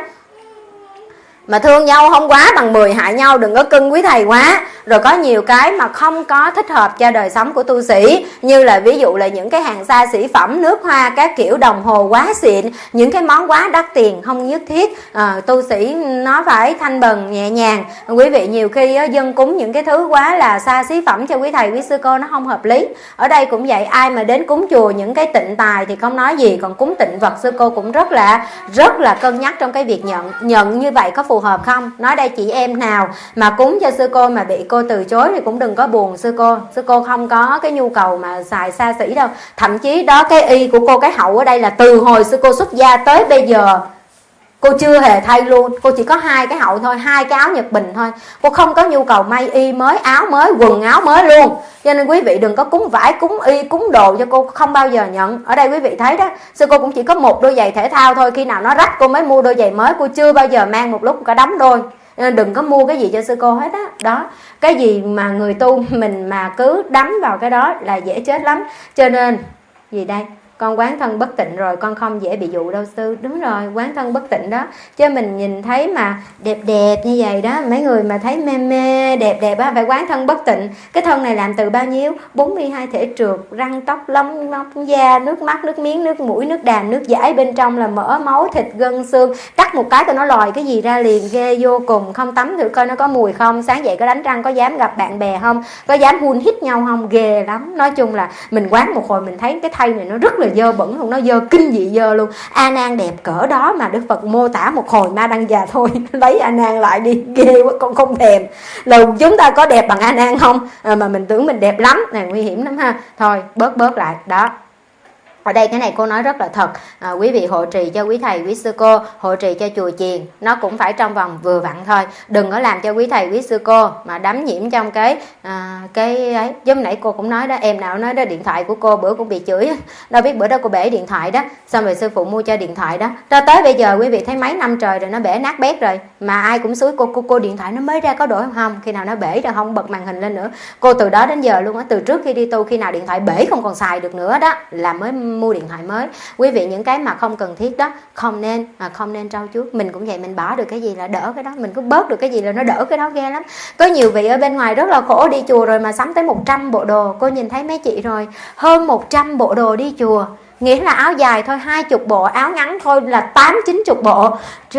Mà thương nhau không quá bằng 10 hại nhau, đừng có cưng quý thầy quá. Rồi có nhiều cái mà không có thích hợp cho đời sống của tu sĩ, như là ví dụ là những cái hàng xa xỉ phẩm, nước hoa các kiểu, đồng hồ quá xịn, những cái món quá đắt tiền không nhất thiết. Tu sĩ nó phải thanh bần nhẹ nhàng. Quý vị, nhiều khi dân cúng những cái thứ quá là xa xí phẩm cho quý thầy quý sư cô nó không hợp lý. Ở đây cũng vậy, ai mà đến cúng chùa những cái tịnh tài thì không nói gì, còn cúng tịnh vật sư cô cũng rất là cân nhắc trong cái việc nhận như vậy có phù hợp không. Nói đây chị em nào mà cúng cho sư cô mà bị cô từ chối thì cũng đừng có buồn sư cô không có cái nhu cầu mà xài xa xỉ đâu. Thậm chí đó, cái y của cô, cái hậu ở đây là từ hồi sư cô xuất gia tới bây giờ cô chưa hề thay luôn. Cô chỉ có 2 cái hậu thôi, 2 cái áo Nhật Bình thôi. Cô không có nhu cầu may y mới, áo mới, quần áo mới luôn. Cho nên quý vị đừng có cúng vải, cúng y, cúng đồ cho cô, không bao giờ nhận. Ở đây quý vị thấy đó, sư cô cũng chỉ có 1 đôi giày thể thao thôi, khi nào nó rách cô mới mua đôi giày mới. Cô chưa bao giờ mang một lúc cả đống đôi. Nên đừng có mua cái gì cho sư cô hết á. Đó, cái gì mà người tu mình mà cứ đắm vào cái đó là dễ chết lắm. Cho nên gì đây, con quán thân bất tịnh rồi, con không dễ bị dụ đâu sư. Đúng rồi, quán thân bất tịnh đó. Chứ mình nhìn thấy mà đẹp đẹp như vậy đó, mấy người mà thấy mê mê đẹp đẹp á, phải quán thân bất tịnh. Cái thân này làm từ bao nhiêu? 42 thể trượt, răng tóc lông móc da, nước mắt, nước miếng, nước mũi, nước đàm, nước dãi, bên trong là mỡ máu, thịt, gân, xương. Cắt một cái coi nó lòi cái gì ra liền, ghê vô cùng. Không tắm thử coi nó có mùi không, sáng dậy có đánh răng, có dám gặp bạn bè không, có dám hun hít nhau không, ghê lắm. Nói chung là mình quán một hồi mình thấy cái thây này nó rất là dơ bẩn luôn, nó dơ kinh dị dơ luôn. A Nan đẹp cỡ đó mà Đức Phật mô tả một hồi ma đăng già thôi lấy A Nan lại đi, ghê quá, con không thèm. Là chúng ta có đẹp bằng A Nan không? Mà mình tưởng mình đẹp lắm, này nguy hiểm lắm ha. Thôi bớt lại đó. Ở đây cái này cô nói rất là thật. Quý vị hộ trì cho quý thầy quý sư cô, hộ trì cho chùa chiền, nó cũng phải trong vòng vừa vặn thôi. Đừng có làm cho quý thầy quý sư cô mà đắm nhiễm trong cái ấy. Giống nãy cô cũng nói đó, em nào nói đó, điện thoại của cô bữa cũng bị chửi. Đâu biết bữa đó cô bể điện thoại đó, xong rồi sư phụ mua cho điện thoại đó. Cho tới bây giờ quý vị thấy mấy năm trời rồi nó bể nát bét rồi. Mà ai cũng xúi cô điện thoại nó mới ra có đổi không? Khi nào nó bể rồi không bật màn hình lên nữa. Cô từ đó đến giờ luôn á, từ trước khi đi tu, khi nào điện thoại bể không còn xài được nữa đó là mới mua điện thoại mới. Quý vị, những cái mà không cần thiết đó không nên trau chuốt. Mình cũng vậy, mình bỏ được cái gì là đỡ cái đó, mình cứ bớt được cái gì là nó đỡ cái đó, ghê lắm. Có nhiều vị ở bên ngoài rất là khổ, đi chùa rồi mà sắm tới 100 bộ đồ. Cô nhìn thấy mấy chị rồi, hơn 100 bộ đồ đi chùa nghĩa là áo dài thôi 20 bộ, áo ngắn thôi là 80-90 bộ.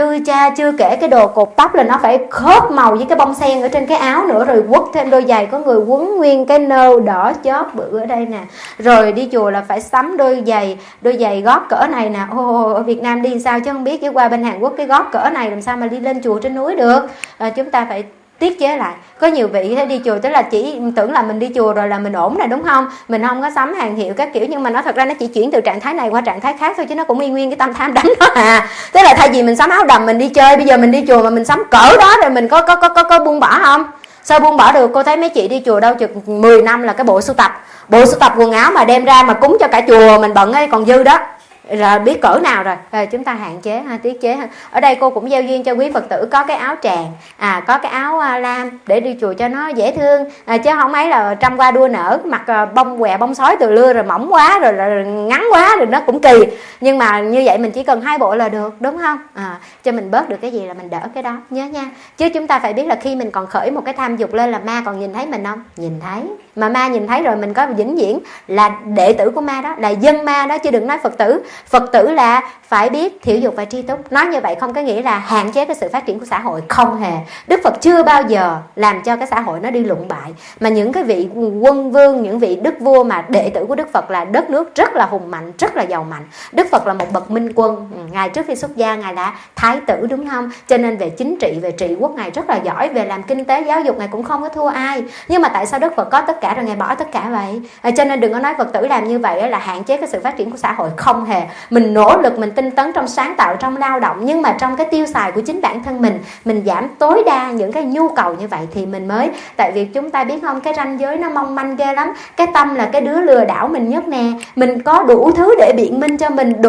Chưa kể cái đồ cột tóc là nó phải khớp màu với cái bông sen ở trên cái áo nữa, rồi quất thêm đôi giày, có người quấn nguyên cái nơ đỏ chót bự ở đây nè. Rồi đi chùa là phải sắm đôi giày gót cỡ này nè. Ở Việt Nam đi sao chứ không biết, chứ qua bên Hàn Quốc cái gót cỡ này làm sao mà đi lên chùa trên núi được. Chúng ta phải tiết chế lại. Có nhiều vị đi chùa tức là chỉ tưởng là mình đi chùa rồi là mình ổn rồi, đúng không? Mình không có sắm hàng hiệu các kiểu, nhưng mà nó thật ra nó chỉ chuyển từ trạng thái này qua trạng thái khác thôi, chứ nó cũng y nguyên cái tâm tham đắm đó à. Tức là thay vì mình sắm áo đầm mình đi chơi, bây giờ mình đi chùa mà mình sắm cỡ đó rồi mình có buông bỏ không? Sao buông bỏ được? Cô thấy mấy chị đi chùa đâu chừng 10 năm là cái bộ sưu tập quần áo mà đem ra mà cúng cho cả chùa mình bận ấy còn dư đó. Rồi biết cỡ nào rồi. Chúng ta hạn chế ha, tiết chế ha. Ở đây cô cũng gieo duyên cho quý Phật tử có cái áo tràng, có cái áo lam để đi chùa cho nó dễ thương, chứ không ấy là trăm qua đua nở, mặc bông què bông sói từ lưa rồi mỏng quá rồi là ngắn quá rồi nó cũng kỳ. Nhưng mà như vậy mình chỉ cần 2 bộ là được, đúng không? Cho mình bớt được cái gì là mình đỡ cái đó, nhớ nha. Chứ chúng ta phải biết là khi mình còn khởi một cái tham dục lên là ma còn nhìn thấy mình không? Nhìn thấy. Mà ma nhìn thấy rồi mình có vĩnh viễn là đệ tử của ma đó, là dân ma đó, chứ đừng nói Phật tử. Phật tử là phải biết thiểu dục và tri túc. Nói như vậy không có nghĩa là hạn chế cái sự phát triển của xã hội, không hề. Đức Phật chưa bao giờ làm cho cái xã hội nó đi lụng bại. Mà những cái vị quân vương, những vị đức vua mà đệ tử của Đức Phật là đất nước rất là hùng mạnh, rất là giàu mạnh. Đức Phật là một bậc minh quân. Ngài trước khi xuất gia Ngài là thái tử, đúng không? Cho nên về chính trị, về trị quốc Ngài rất là giỏi. Về làm kinh tế, giáo dục Ngài cũng không có thua ai. Nhưng mà tại sao Đức Phật có tất cả rồi Ngài bỏ tất cả vậy? Cho nên đừng có nói Phật tử làm như vậy là hạn chế cái sự phát triển của xã hội, không hề. Mình nỗ lực, mình tinh tấn trong sáng tạo, trong lao động, nhưng mà trong cái tiêu xài của chính bản thân mình giảm tối đa những cái nhu cầu như vậy thì mình mới. Tại vì chúng ta biết không, cái ranh giới nó mong manh ghê lắm. Cái tâm là cái đứa lừa đảo mình nhất nè. Mình có đủ thứ để biện minh cho mình,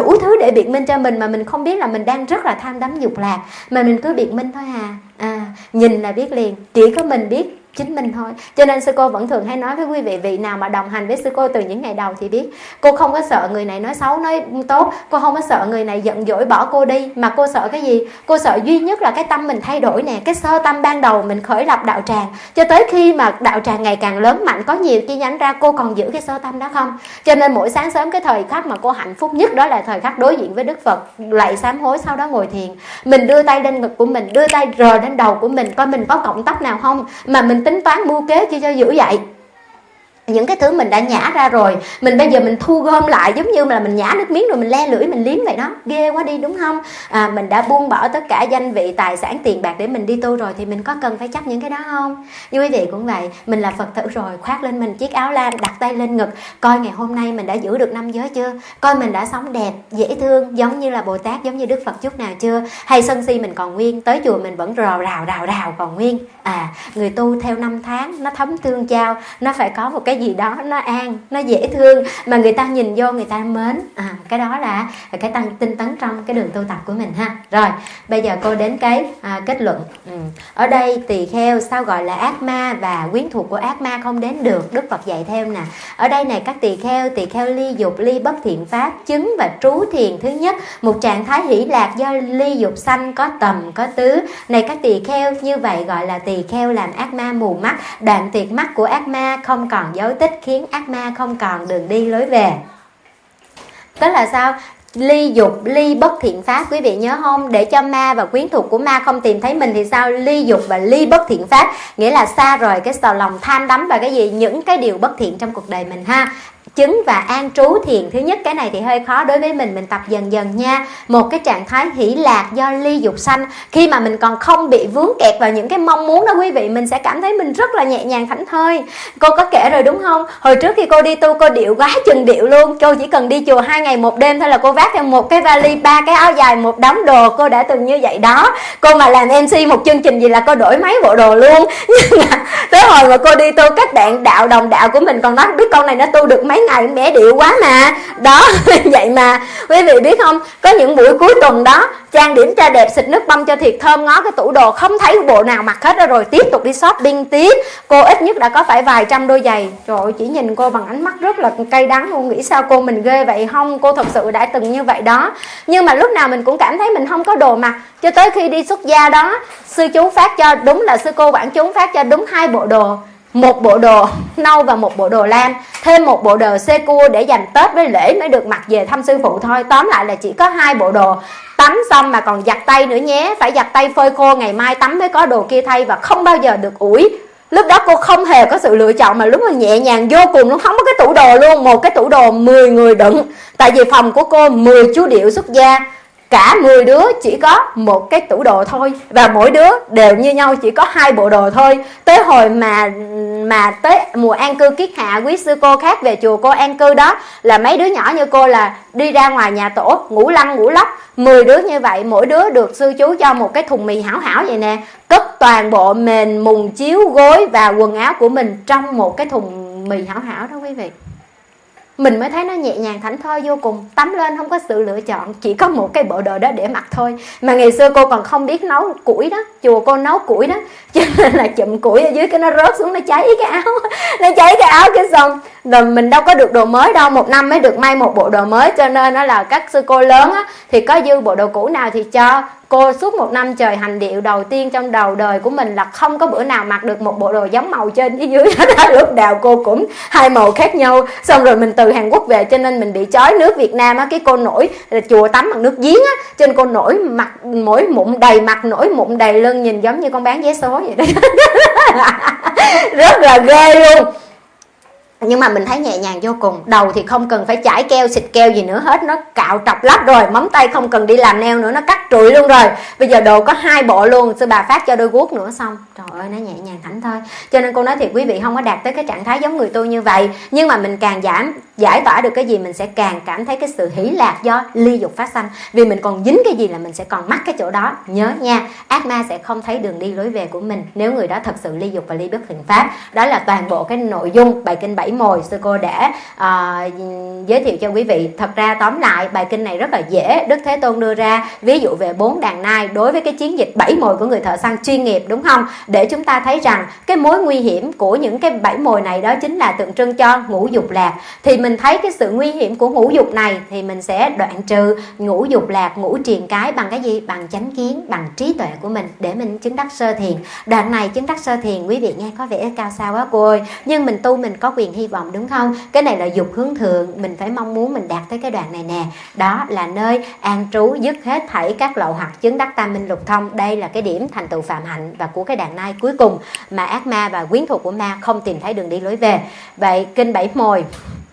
mà mình không biết là mình đang rất là tham đắm dục lạc, mà mình cứ biện minh thôi nhìn là biết liền, chỉ có mình biết chính mình thôi. Cho nên sư cô vẫn thường hay nói với quý vị nào mà đồng hành với sư cô từ những ngày đầu thì biết, cô không có sợ người này nói xấu nói tốt, cô không có sợ người này giận dỗi bỏ cô đi, mà cô sợ cái gì? Cô sợ duy nhất là cái tâm mình thay đổi nè. Cái sơ tâm ban đầu mình khởi lập đạo tràng, cho tới khi mà đạo tràng ngày càng lớn mạnh, có nhiều chi nhánh ra, cô còn giữ cái sơ tâm đó không? Cho nên mỗi sáng sớm cái thời khắc mà cô hạnh phúc nhất đó là thời khắc đối diện với Đức Phật, lạy sám hối, sau đó ngồi thiền. Mình đưa tay lên ngực của mình, đưa tay rờ lên đầu của mình, coi mình có cọng tóc nào không, mà mình tính toán mưu kế chi cho dữ vậy. Những cái thứ mình đã nhả ra rồi, mình bây giờ mình thu gom lại, giống như là mình nhả nước miếng rồi mình le lưỡi mình liếm vậy đó, ghê quá đi, đúng không? Mình đã buông bỏ tất cả danh vị, tài sản, tiền bạc để mình đi tu rồi, thì mình có cần phải chấp những cái đó không? Như quý vị cũng vậy, mình là Phật tử rồi, khoác lên mình chiếc áo lam, đặt tay lên ngực, coi ngày hôm nay mình đã giữ được 5 giới chưa? Coi mình đã sống đẹp, dễ thương, giống như là Bồ Tát, giống như Đức Phật chút nào chưa? Hay sân si mình còn nguyên, tới chùa mình vẫn rào còn nguyên. Người tu theo 5 tháng, nó thấm thương trao, nó phải có một cái gì đó nó an, nó dễ thương, mà người ta nhìn vô người ta mến. Cái đó là cái tăng tinh tấn trong cái đường tu tập của mình ha. Rồi bây giờ cô đến cái kết luận. Ở đây tỳ kheo sao gọi là ác ma và quyến thuộc của ác ma không đến được? Đức Phật dạy thêm nè. Ở đây này các tỳ kheo ly dục, ly bất thiện pháp, chứng và trú thiền thứ nhất, một trạng thái hỷ lạc do ly dục sanh, có tầm có tứ. Này các tỳ kheo, như vậy gọi là tỳ kheo làm ác ma mù mắt, đoạn tuyệt mắt của ác ma, không còn dấu tích, khiến ác ma không còn đường đi lối về. Tức là sao? Ly dục, ly bất thiện pháp, quý vị nhớ không? Để cho ma và quyến thuộc của ma không tìm thấy mình thì sao? Ly dục và ly bất thiện pháp, nghĩa là xa rời cái sờ lòng tham đắm và cái gì? Những cái điều bất thiện trong cuộc đời mình ha. Chứng và an trú thiền thứ nhất, cái này thì hơi khó đối với mình tập dần dần nha. Một cái trạng thái hỷ lạc do ly dục sanh, khi mà mình còn không bị vướng kẹt vào những cái mong muốn đó quý vị, mình sẽ cảm thấy mình rất là nhẹ nhàng thảnh thơi. Cô có kể rồi đúng không? Hồi trước khi cô đi tu, cô điệu quá chừng điệu luôn. Cô chỉ cần đi chùa 2 ngày 1 đêm thôi là cô vác theo một cái vali, 3 cái áo dài, một đống đồ. Cô đã từng như vậy đó. Cô mà làm MC một chương trình gì là cô đổi mấy bộ đồ luôn. Nhưng mà tới hồi mà cô đi tu, các bạn đạo đồng đạo của mình còn nói biết con này nó tu được mấy ngày, bé điệu quá mà đó. Vậy mà quý vị biết không, có những buổi cuối tuần đó trang điểm cho đẹp, xịt nước bông cho thiệt thơm, ngó cái tủ đồ không thấy bộ nào mặc hết rồi tiếp tục đi shopping tiếp. Cô ít nhất đã có phải vài trăm đôi giày. Trời ơi, chỉ nhìn cô bằng ánh mắt rất là cay đắng luôn, nghĩ sao cô mình ghê vậy không? Cô thật sự đã từng như vậy đó. Nhưng mà lúc nào mình cũng cảm thấy mình không có đồ mặc, cho tới khi đi xuất gia đó, sư chú phát cho, đúng là sư cô quản chúng phát cho đúng 2 bộ đồ. một bộ đồ nâu và một bộ đồ lam, thêm một bộ đồ sê cua để dành Tết với lễ mới được mặc về thăm sư phụ thôi. Tóm lại là chỉ có 2 bộ đồ. Tắm xong mà còn giặt tay nữa nhé, phải giặt tay phơi khô, ngày mai tắm mới có đồ kia thay và không bao giờ được ủi. Lúc đó cô không hề có sự lựa chọn, mà lúc mà nhẹ nhàng vô cùng luôn, không có cái tủ đồ luôn, một cái tủ đồ 10 người đựng. Tại vì phòng của cô 10 chú điệu xuất gia, cả 10 đứa chỉ có một cái tủ đồ thôi, và mỗi đứa đều như nhau chỉ có 2 bộ đồ thôi. Tới hồi mà tới mùa an cư kiết hạ, quý sư cô khác về chùa cô an cư đó, là mấy đứa nhỏ như cô là đi ra ngoài nhà tổ ngủ lăn ngủ lóc, 10 đứa như vậy, mỗi đứa được sư chú cho một cái thùng mì hảo hảo vậy nè, cất toàn bộ mền mùng chiếu gối và quần áo của mình trong một cái thùng mì hảo hảo đó quý vị. Mình mới thấy nó nhẹ nhàng thảnh thơi vô cùng. Tắm lên không có sự lựa chọn, chỉ có một cái bộ đồ đó để mặc thôi. Mà ngày xưa cô còn không biết nấu củi đó, chùa cô nấu củi đó, cho nên là chụm củi ở dưới cái nó rớt xuống, nó cháy cái áo. Nó cháy cái áo cái xong rồi mình đâu có được đồ mới đâu, 1 năm mới được may một bộ đồ mới. Cho nên đó là các sư cô lớn á, thì có dư bộ đồ cũ nào thì cho. Cô suốt 1 năm trời hành điệu đầu tiên trong đầu đời của mình là không có bữa nào mặc được một bộ đồ giống màu trên với dưới đó. Lúc nào cô cũng 2 màu khác nhau. Xong rồi mình từ Hàn Quốc về cho nên mình bị chói nước Việt Nam á, cái cô nổi là chùa tắm bằng nước giếng á, cho nên cô nổi mặt, mỗi mụn đầy mặt, nổi mụn đầy lưng, nhìn giống như con bán vé số vậy đó. Rất là ghê luôn. Nhưng mà mình thấy nhẹ nhàng vô cùng. Đầu thì không cần phải chải keo, xịt keo gì nữa hết, nó cạo trọc lách rồi. Móng tay không cần đi làm nail nữa, nó cắt trụi luôn rồi. Bây giờ đồ có 2 bộ luôn. Sư bà phát cho đôi guốc nữa xong. Trời ơi, nó nhẹ nhàng thảnh thơi. Cho nên cô nói thiệt quý vị, không có đạt tới cái trạng thái giống người tu như vậy. Nhưng mà mình càng giải tỏa được cái gì, mình sẽ càng cảm thấy cái sự hỷ lạc do ly dục phát sanh. Vì mình còn dính cái gì là mình sẽ còn mắc cái chỗ đó. Nhớ nha, ác ma sẽ không thấy đường đi lối về của mình nếu người đó thật sự ly dục và ly bất thiện pháp. Đó là toàn bộ cái nội dung bài kinh 7 mồi sư cô đã giới thiệu cho quý vị. Thật ra tóm lại bài kinh này rất là dễ. Đức Thế Tôn đưa ra ví dụ về 4 đàn nai đối với cái chiến dịch 7 mồi của người thợ săn chuyên nghiệp, đúng không? Để chúng ta thấy rằng cái mối nguy hiểm của những cái 7 mồi này đó chính là tượng trưng cho ngũ dục lạc. Thì mình thấy cái sự nguy hiểm của ngũ dục này thì mình sẽ đoạn trừ ngũ dục lạc, ngũ triền cái bằng cái gì? Bằng chánh kiến, bằng trí tuệ của mình để mình chứng đắc sơ thiền. Đoạn này chứng đắc sơ thiền quý vị nghe có vẻ cao xa quá cô ơi, nhưng mình tu mình có quyền hy vọng, đúng không? Cái này là dục hướng thượng, mình phải mong muốn mình đạt tới cái đoạn này nè. Đó là nơi an trú dứt hết thảy các lậu hoặc, chứng đắc tam minh lục thông. Đây là cái điểm thành tựu phạm hạnh và của cái đàn nai cuối cùng mà ác ma và quyến thuộc của ma không tìm thấy đường đi lối về. Vậy kinh 7 mồi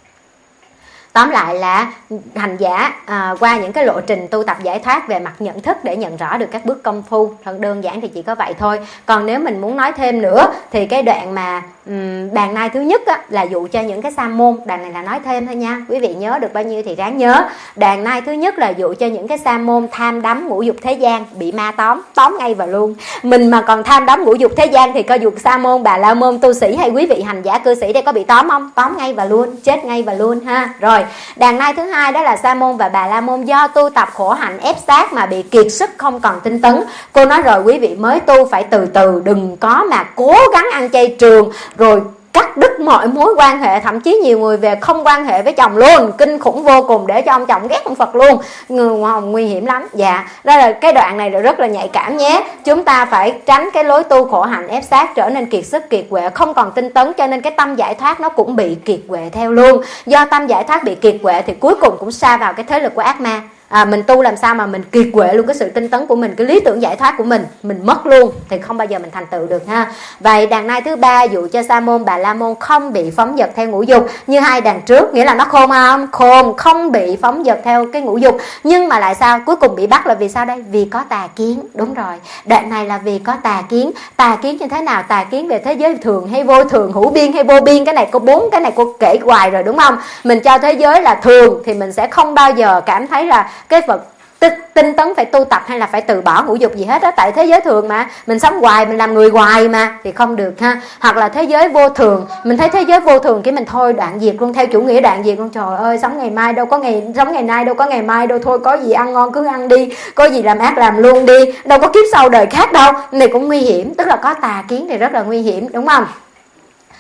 tóm lại là hành giả qua những cái lộ trình tu tập giải thoát về mặt nhận thức để nhận rõ được các bước công phu. Thật đơn giản thì chỉ có vậy thôi. Còn nếu mình muốn nói thêm nữa thì cái đoạn mà đàn nai thứ nhất á, là dụ cho những cái sa môn. Đàn này là nói thêm thôi nha, quý vị nhớ được bao nhiêu thì ráng nhớ. Đàn nai thứ nhất là dụ cho những cái sa môn tham đắm ngũ dục thế gian, bị ma tóm ngay vào luôn. Mình mà còn tham đắm ngũ dục thế gian thì coi dù sa môn, bà la môn, tu sĩ hay quý vị hành giả cư sĩ đây có bị tóm không? Tóm ngay vào luôn, chết ngay vào luôn ha. Rồi đàn nai thứ hai đó là sa môn và bà la môn do tu tập khổ hạnh ép sát mà bị kiệt sức không còn tinh tấn. Cô nói rồi quý vị, mới tu phải từ từ, đừng có mà cố gắng ăn chay trường rồi cắt đứt mọi mối quan hệ. Thậm chí nhiều người về không quan hệ với chồng luôn, kinh khủng vô cùng, để cho ông chồng ghét ông Phật luôn. Nguy hiểm lắm. Dạ, đó là cái đoạn này rất là nhạy cảm nhé. Chúng ta phải tránh cái lối tu khổ hạnh ép sát, trở nên kiệt sức kiệt quệ, không còn tinh tấn, cho nên cái tâm giải thoát nó cũng bị kiệt quệ theo luôn. Do tâm giải thoát bị kiệt quệ thì cuối cùng cũng sa vào cái thế lực của ác ma. Mình tu làm sao mà mình kiệt quệ luôn cái sự tinh tấn của mình, cái lý tưởng giải thoát của mình mất luôn thì không bao giờ mình thành tựu được ha. Vậy đàn nai thứ ba dụ cho sa môn bà la môn không bị phóng dật theo ngũ dục như 2 đàn trước, nghĩa là nó khôn không? Khôn, không bị phóng dật theo cái ngũ dục, nhưng mà lại sao? Cuối cùng bị bắt là vì sao đây? Vì có tà kiến. Đúng rồi, đoạn này là vì có tà kiến. Tà kiến như thế nào? Tà kiến về thế giới thường hay vô thường, hữu biên hay vô biên. Cái này có 4 cái này cô kể hoài rồi, đúng không? Mình cho thế giới là thường thì mình sẽ không bao giờ cảm thấy là cái vật tinh tấn phải tu tập hay là phải từ bỏ ngũ dục gì hết á. Tại thế giới thường mà, mình sống hoài, mình làm người hoài mà, thì không được ha. Hoặc là thế giới vô thường, mình thấy thế giới vô thường cái mình thôi đoạn diệt luôn, theo chủ nghĩa đoạn diệt luôn. Trời ơi, sống ngày mai đâu có ngày, sống ngày nay đâu có ngày mai đâu, thôi có gì ăn ngon cứ ăn đi, có gì làm ác làm luôn đi, đâu có kiếp sau đời khác đâu. Này cũng nguy hiểm, tức là có tà kiến thì rất là nguy hiểm, đúng không?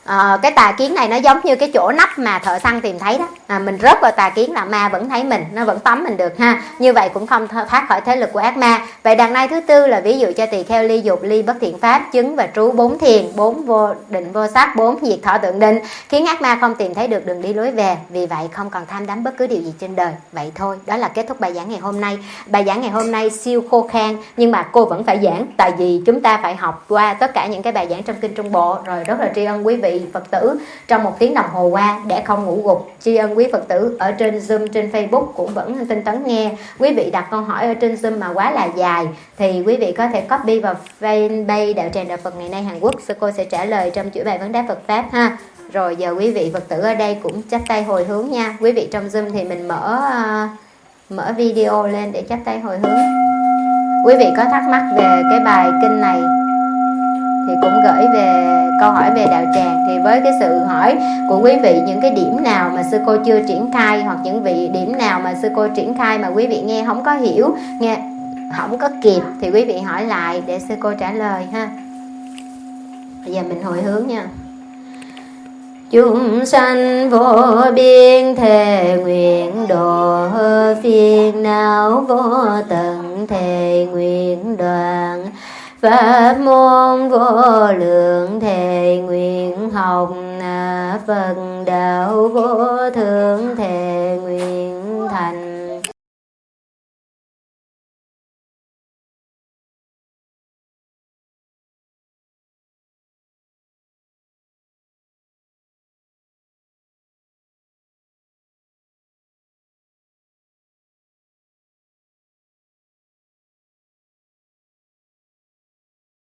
Cái tà kiến này nó giống như cái chỗ nắp mà thợ săn tìm thấy đó. Mình rớt vào tà kiến là ma vẫn thấy mình, nó vẫn tóm mình được ha. Như vậy cũng không thoát khỏi thế lực của ác ma. Vậy đằng nay thứ tư là ví dụ cho tỳ kheo ly dục, ly bất thiện pháp, chứng và trú, 4 thiền, 4 vô định vô sắc, 4 diệt thọ tượng định, khiến ác ma không tìm thấy được đường đi lối về. Vì vậy không còn tham đắm bất cứ điều gì trên đời. Vậy thôi, đó là kết thúc bài giảng ngày hôm nay. Bài giảng ngày hôm nay siêu khô khan, nhưng mà cô vẫn phải giảng, tại vì chúng ta phải học qua tất cả những cái bài giảng trong kinh Trung Bộ. Rồi rất là tri ân quý vị Phật tử trong 1 tiếng đồng hồ qua để không ngủ gục. Tri ân quý Phật tử ở trên Zoom, trên Facebook cũng vẫn tinh tấn nghe. Quý vị đặt câu hỏi ở trên Zoom mà quá là dài thì quý vị có thể copy vào fanpage Đạo Tràng Đạo Phật Ngày Nay Hàn Quốc, sư cô sẽ trả lời trong chuỗi bài vấn đáp Phật pháp ha. Rồi giờ quý vị Phật tử ở đây cũng chắp tay hồi hướng nha. Quý vị trong Zoom thì mình mở video lên để chắp tay hồi hướng. Quý vị có thắc mắc về cái bài kinh này thì cũng gửi về câu hỏi về đạo tràng. Thì với cái sự hỏi của quý vị, những cái điểm nào mà sư cô chưa triển khai, hoặc những điểm nào mà sư cô triển khai mà quý vị nghe không có hiểu, nghe không có kịp, thì quý vị hỏi lại để sư cô trả lời ha. Bây giờ mình hồi hướng nha. Chúng sanh vô biên thề nguyện độ, phiền não vô tận thề nguyện đoạn, pháp môn vô lượng thề nguyện học, Phật đạo vô thượng thề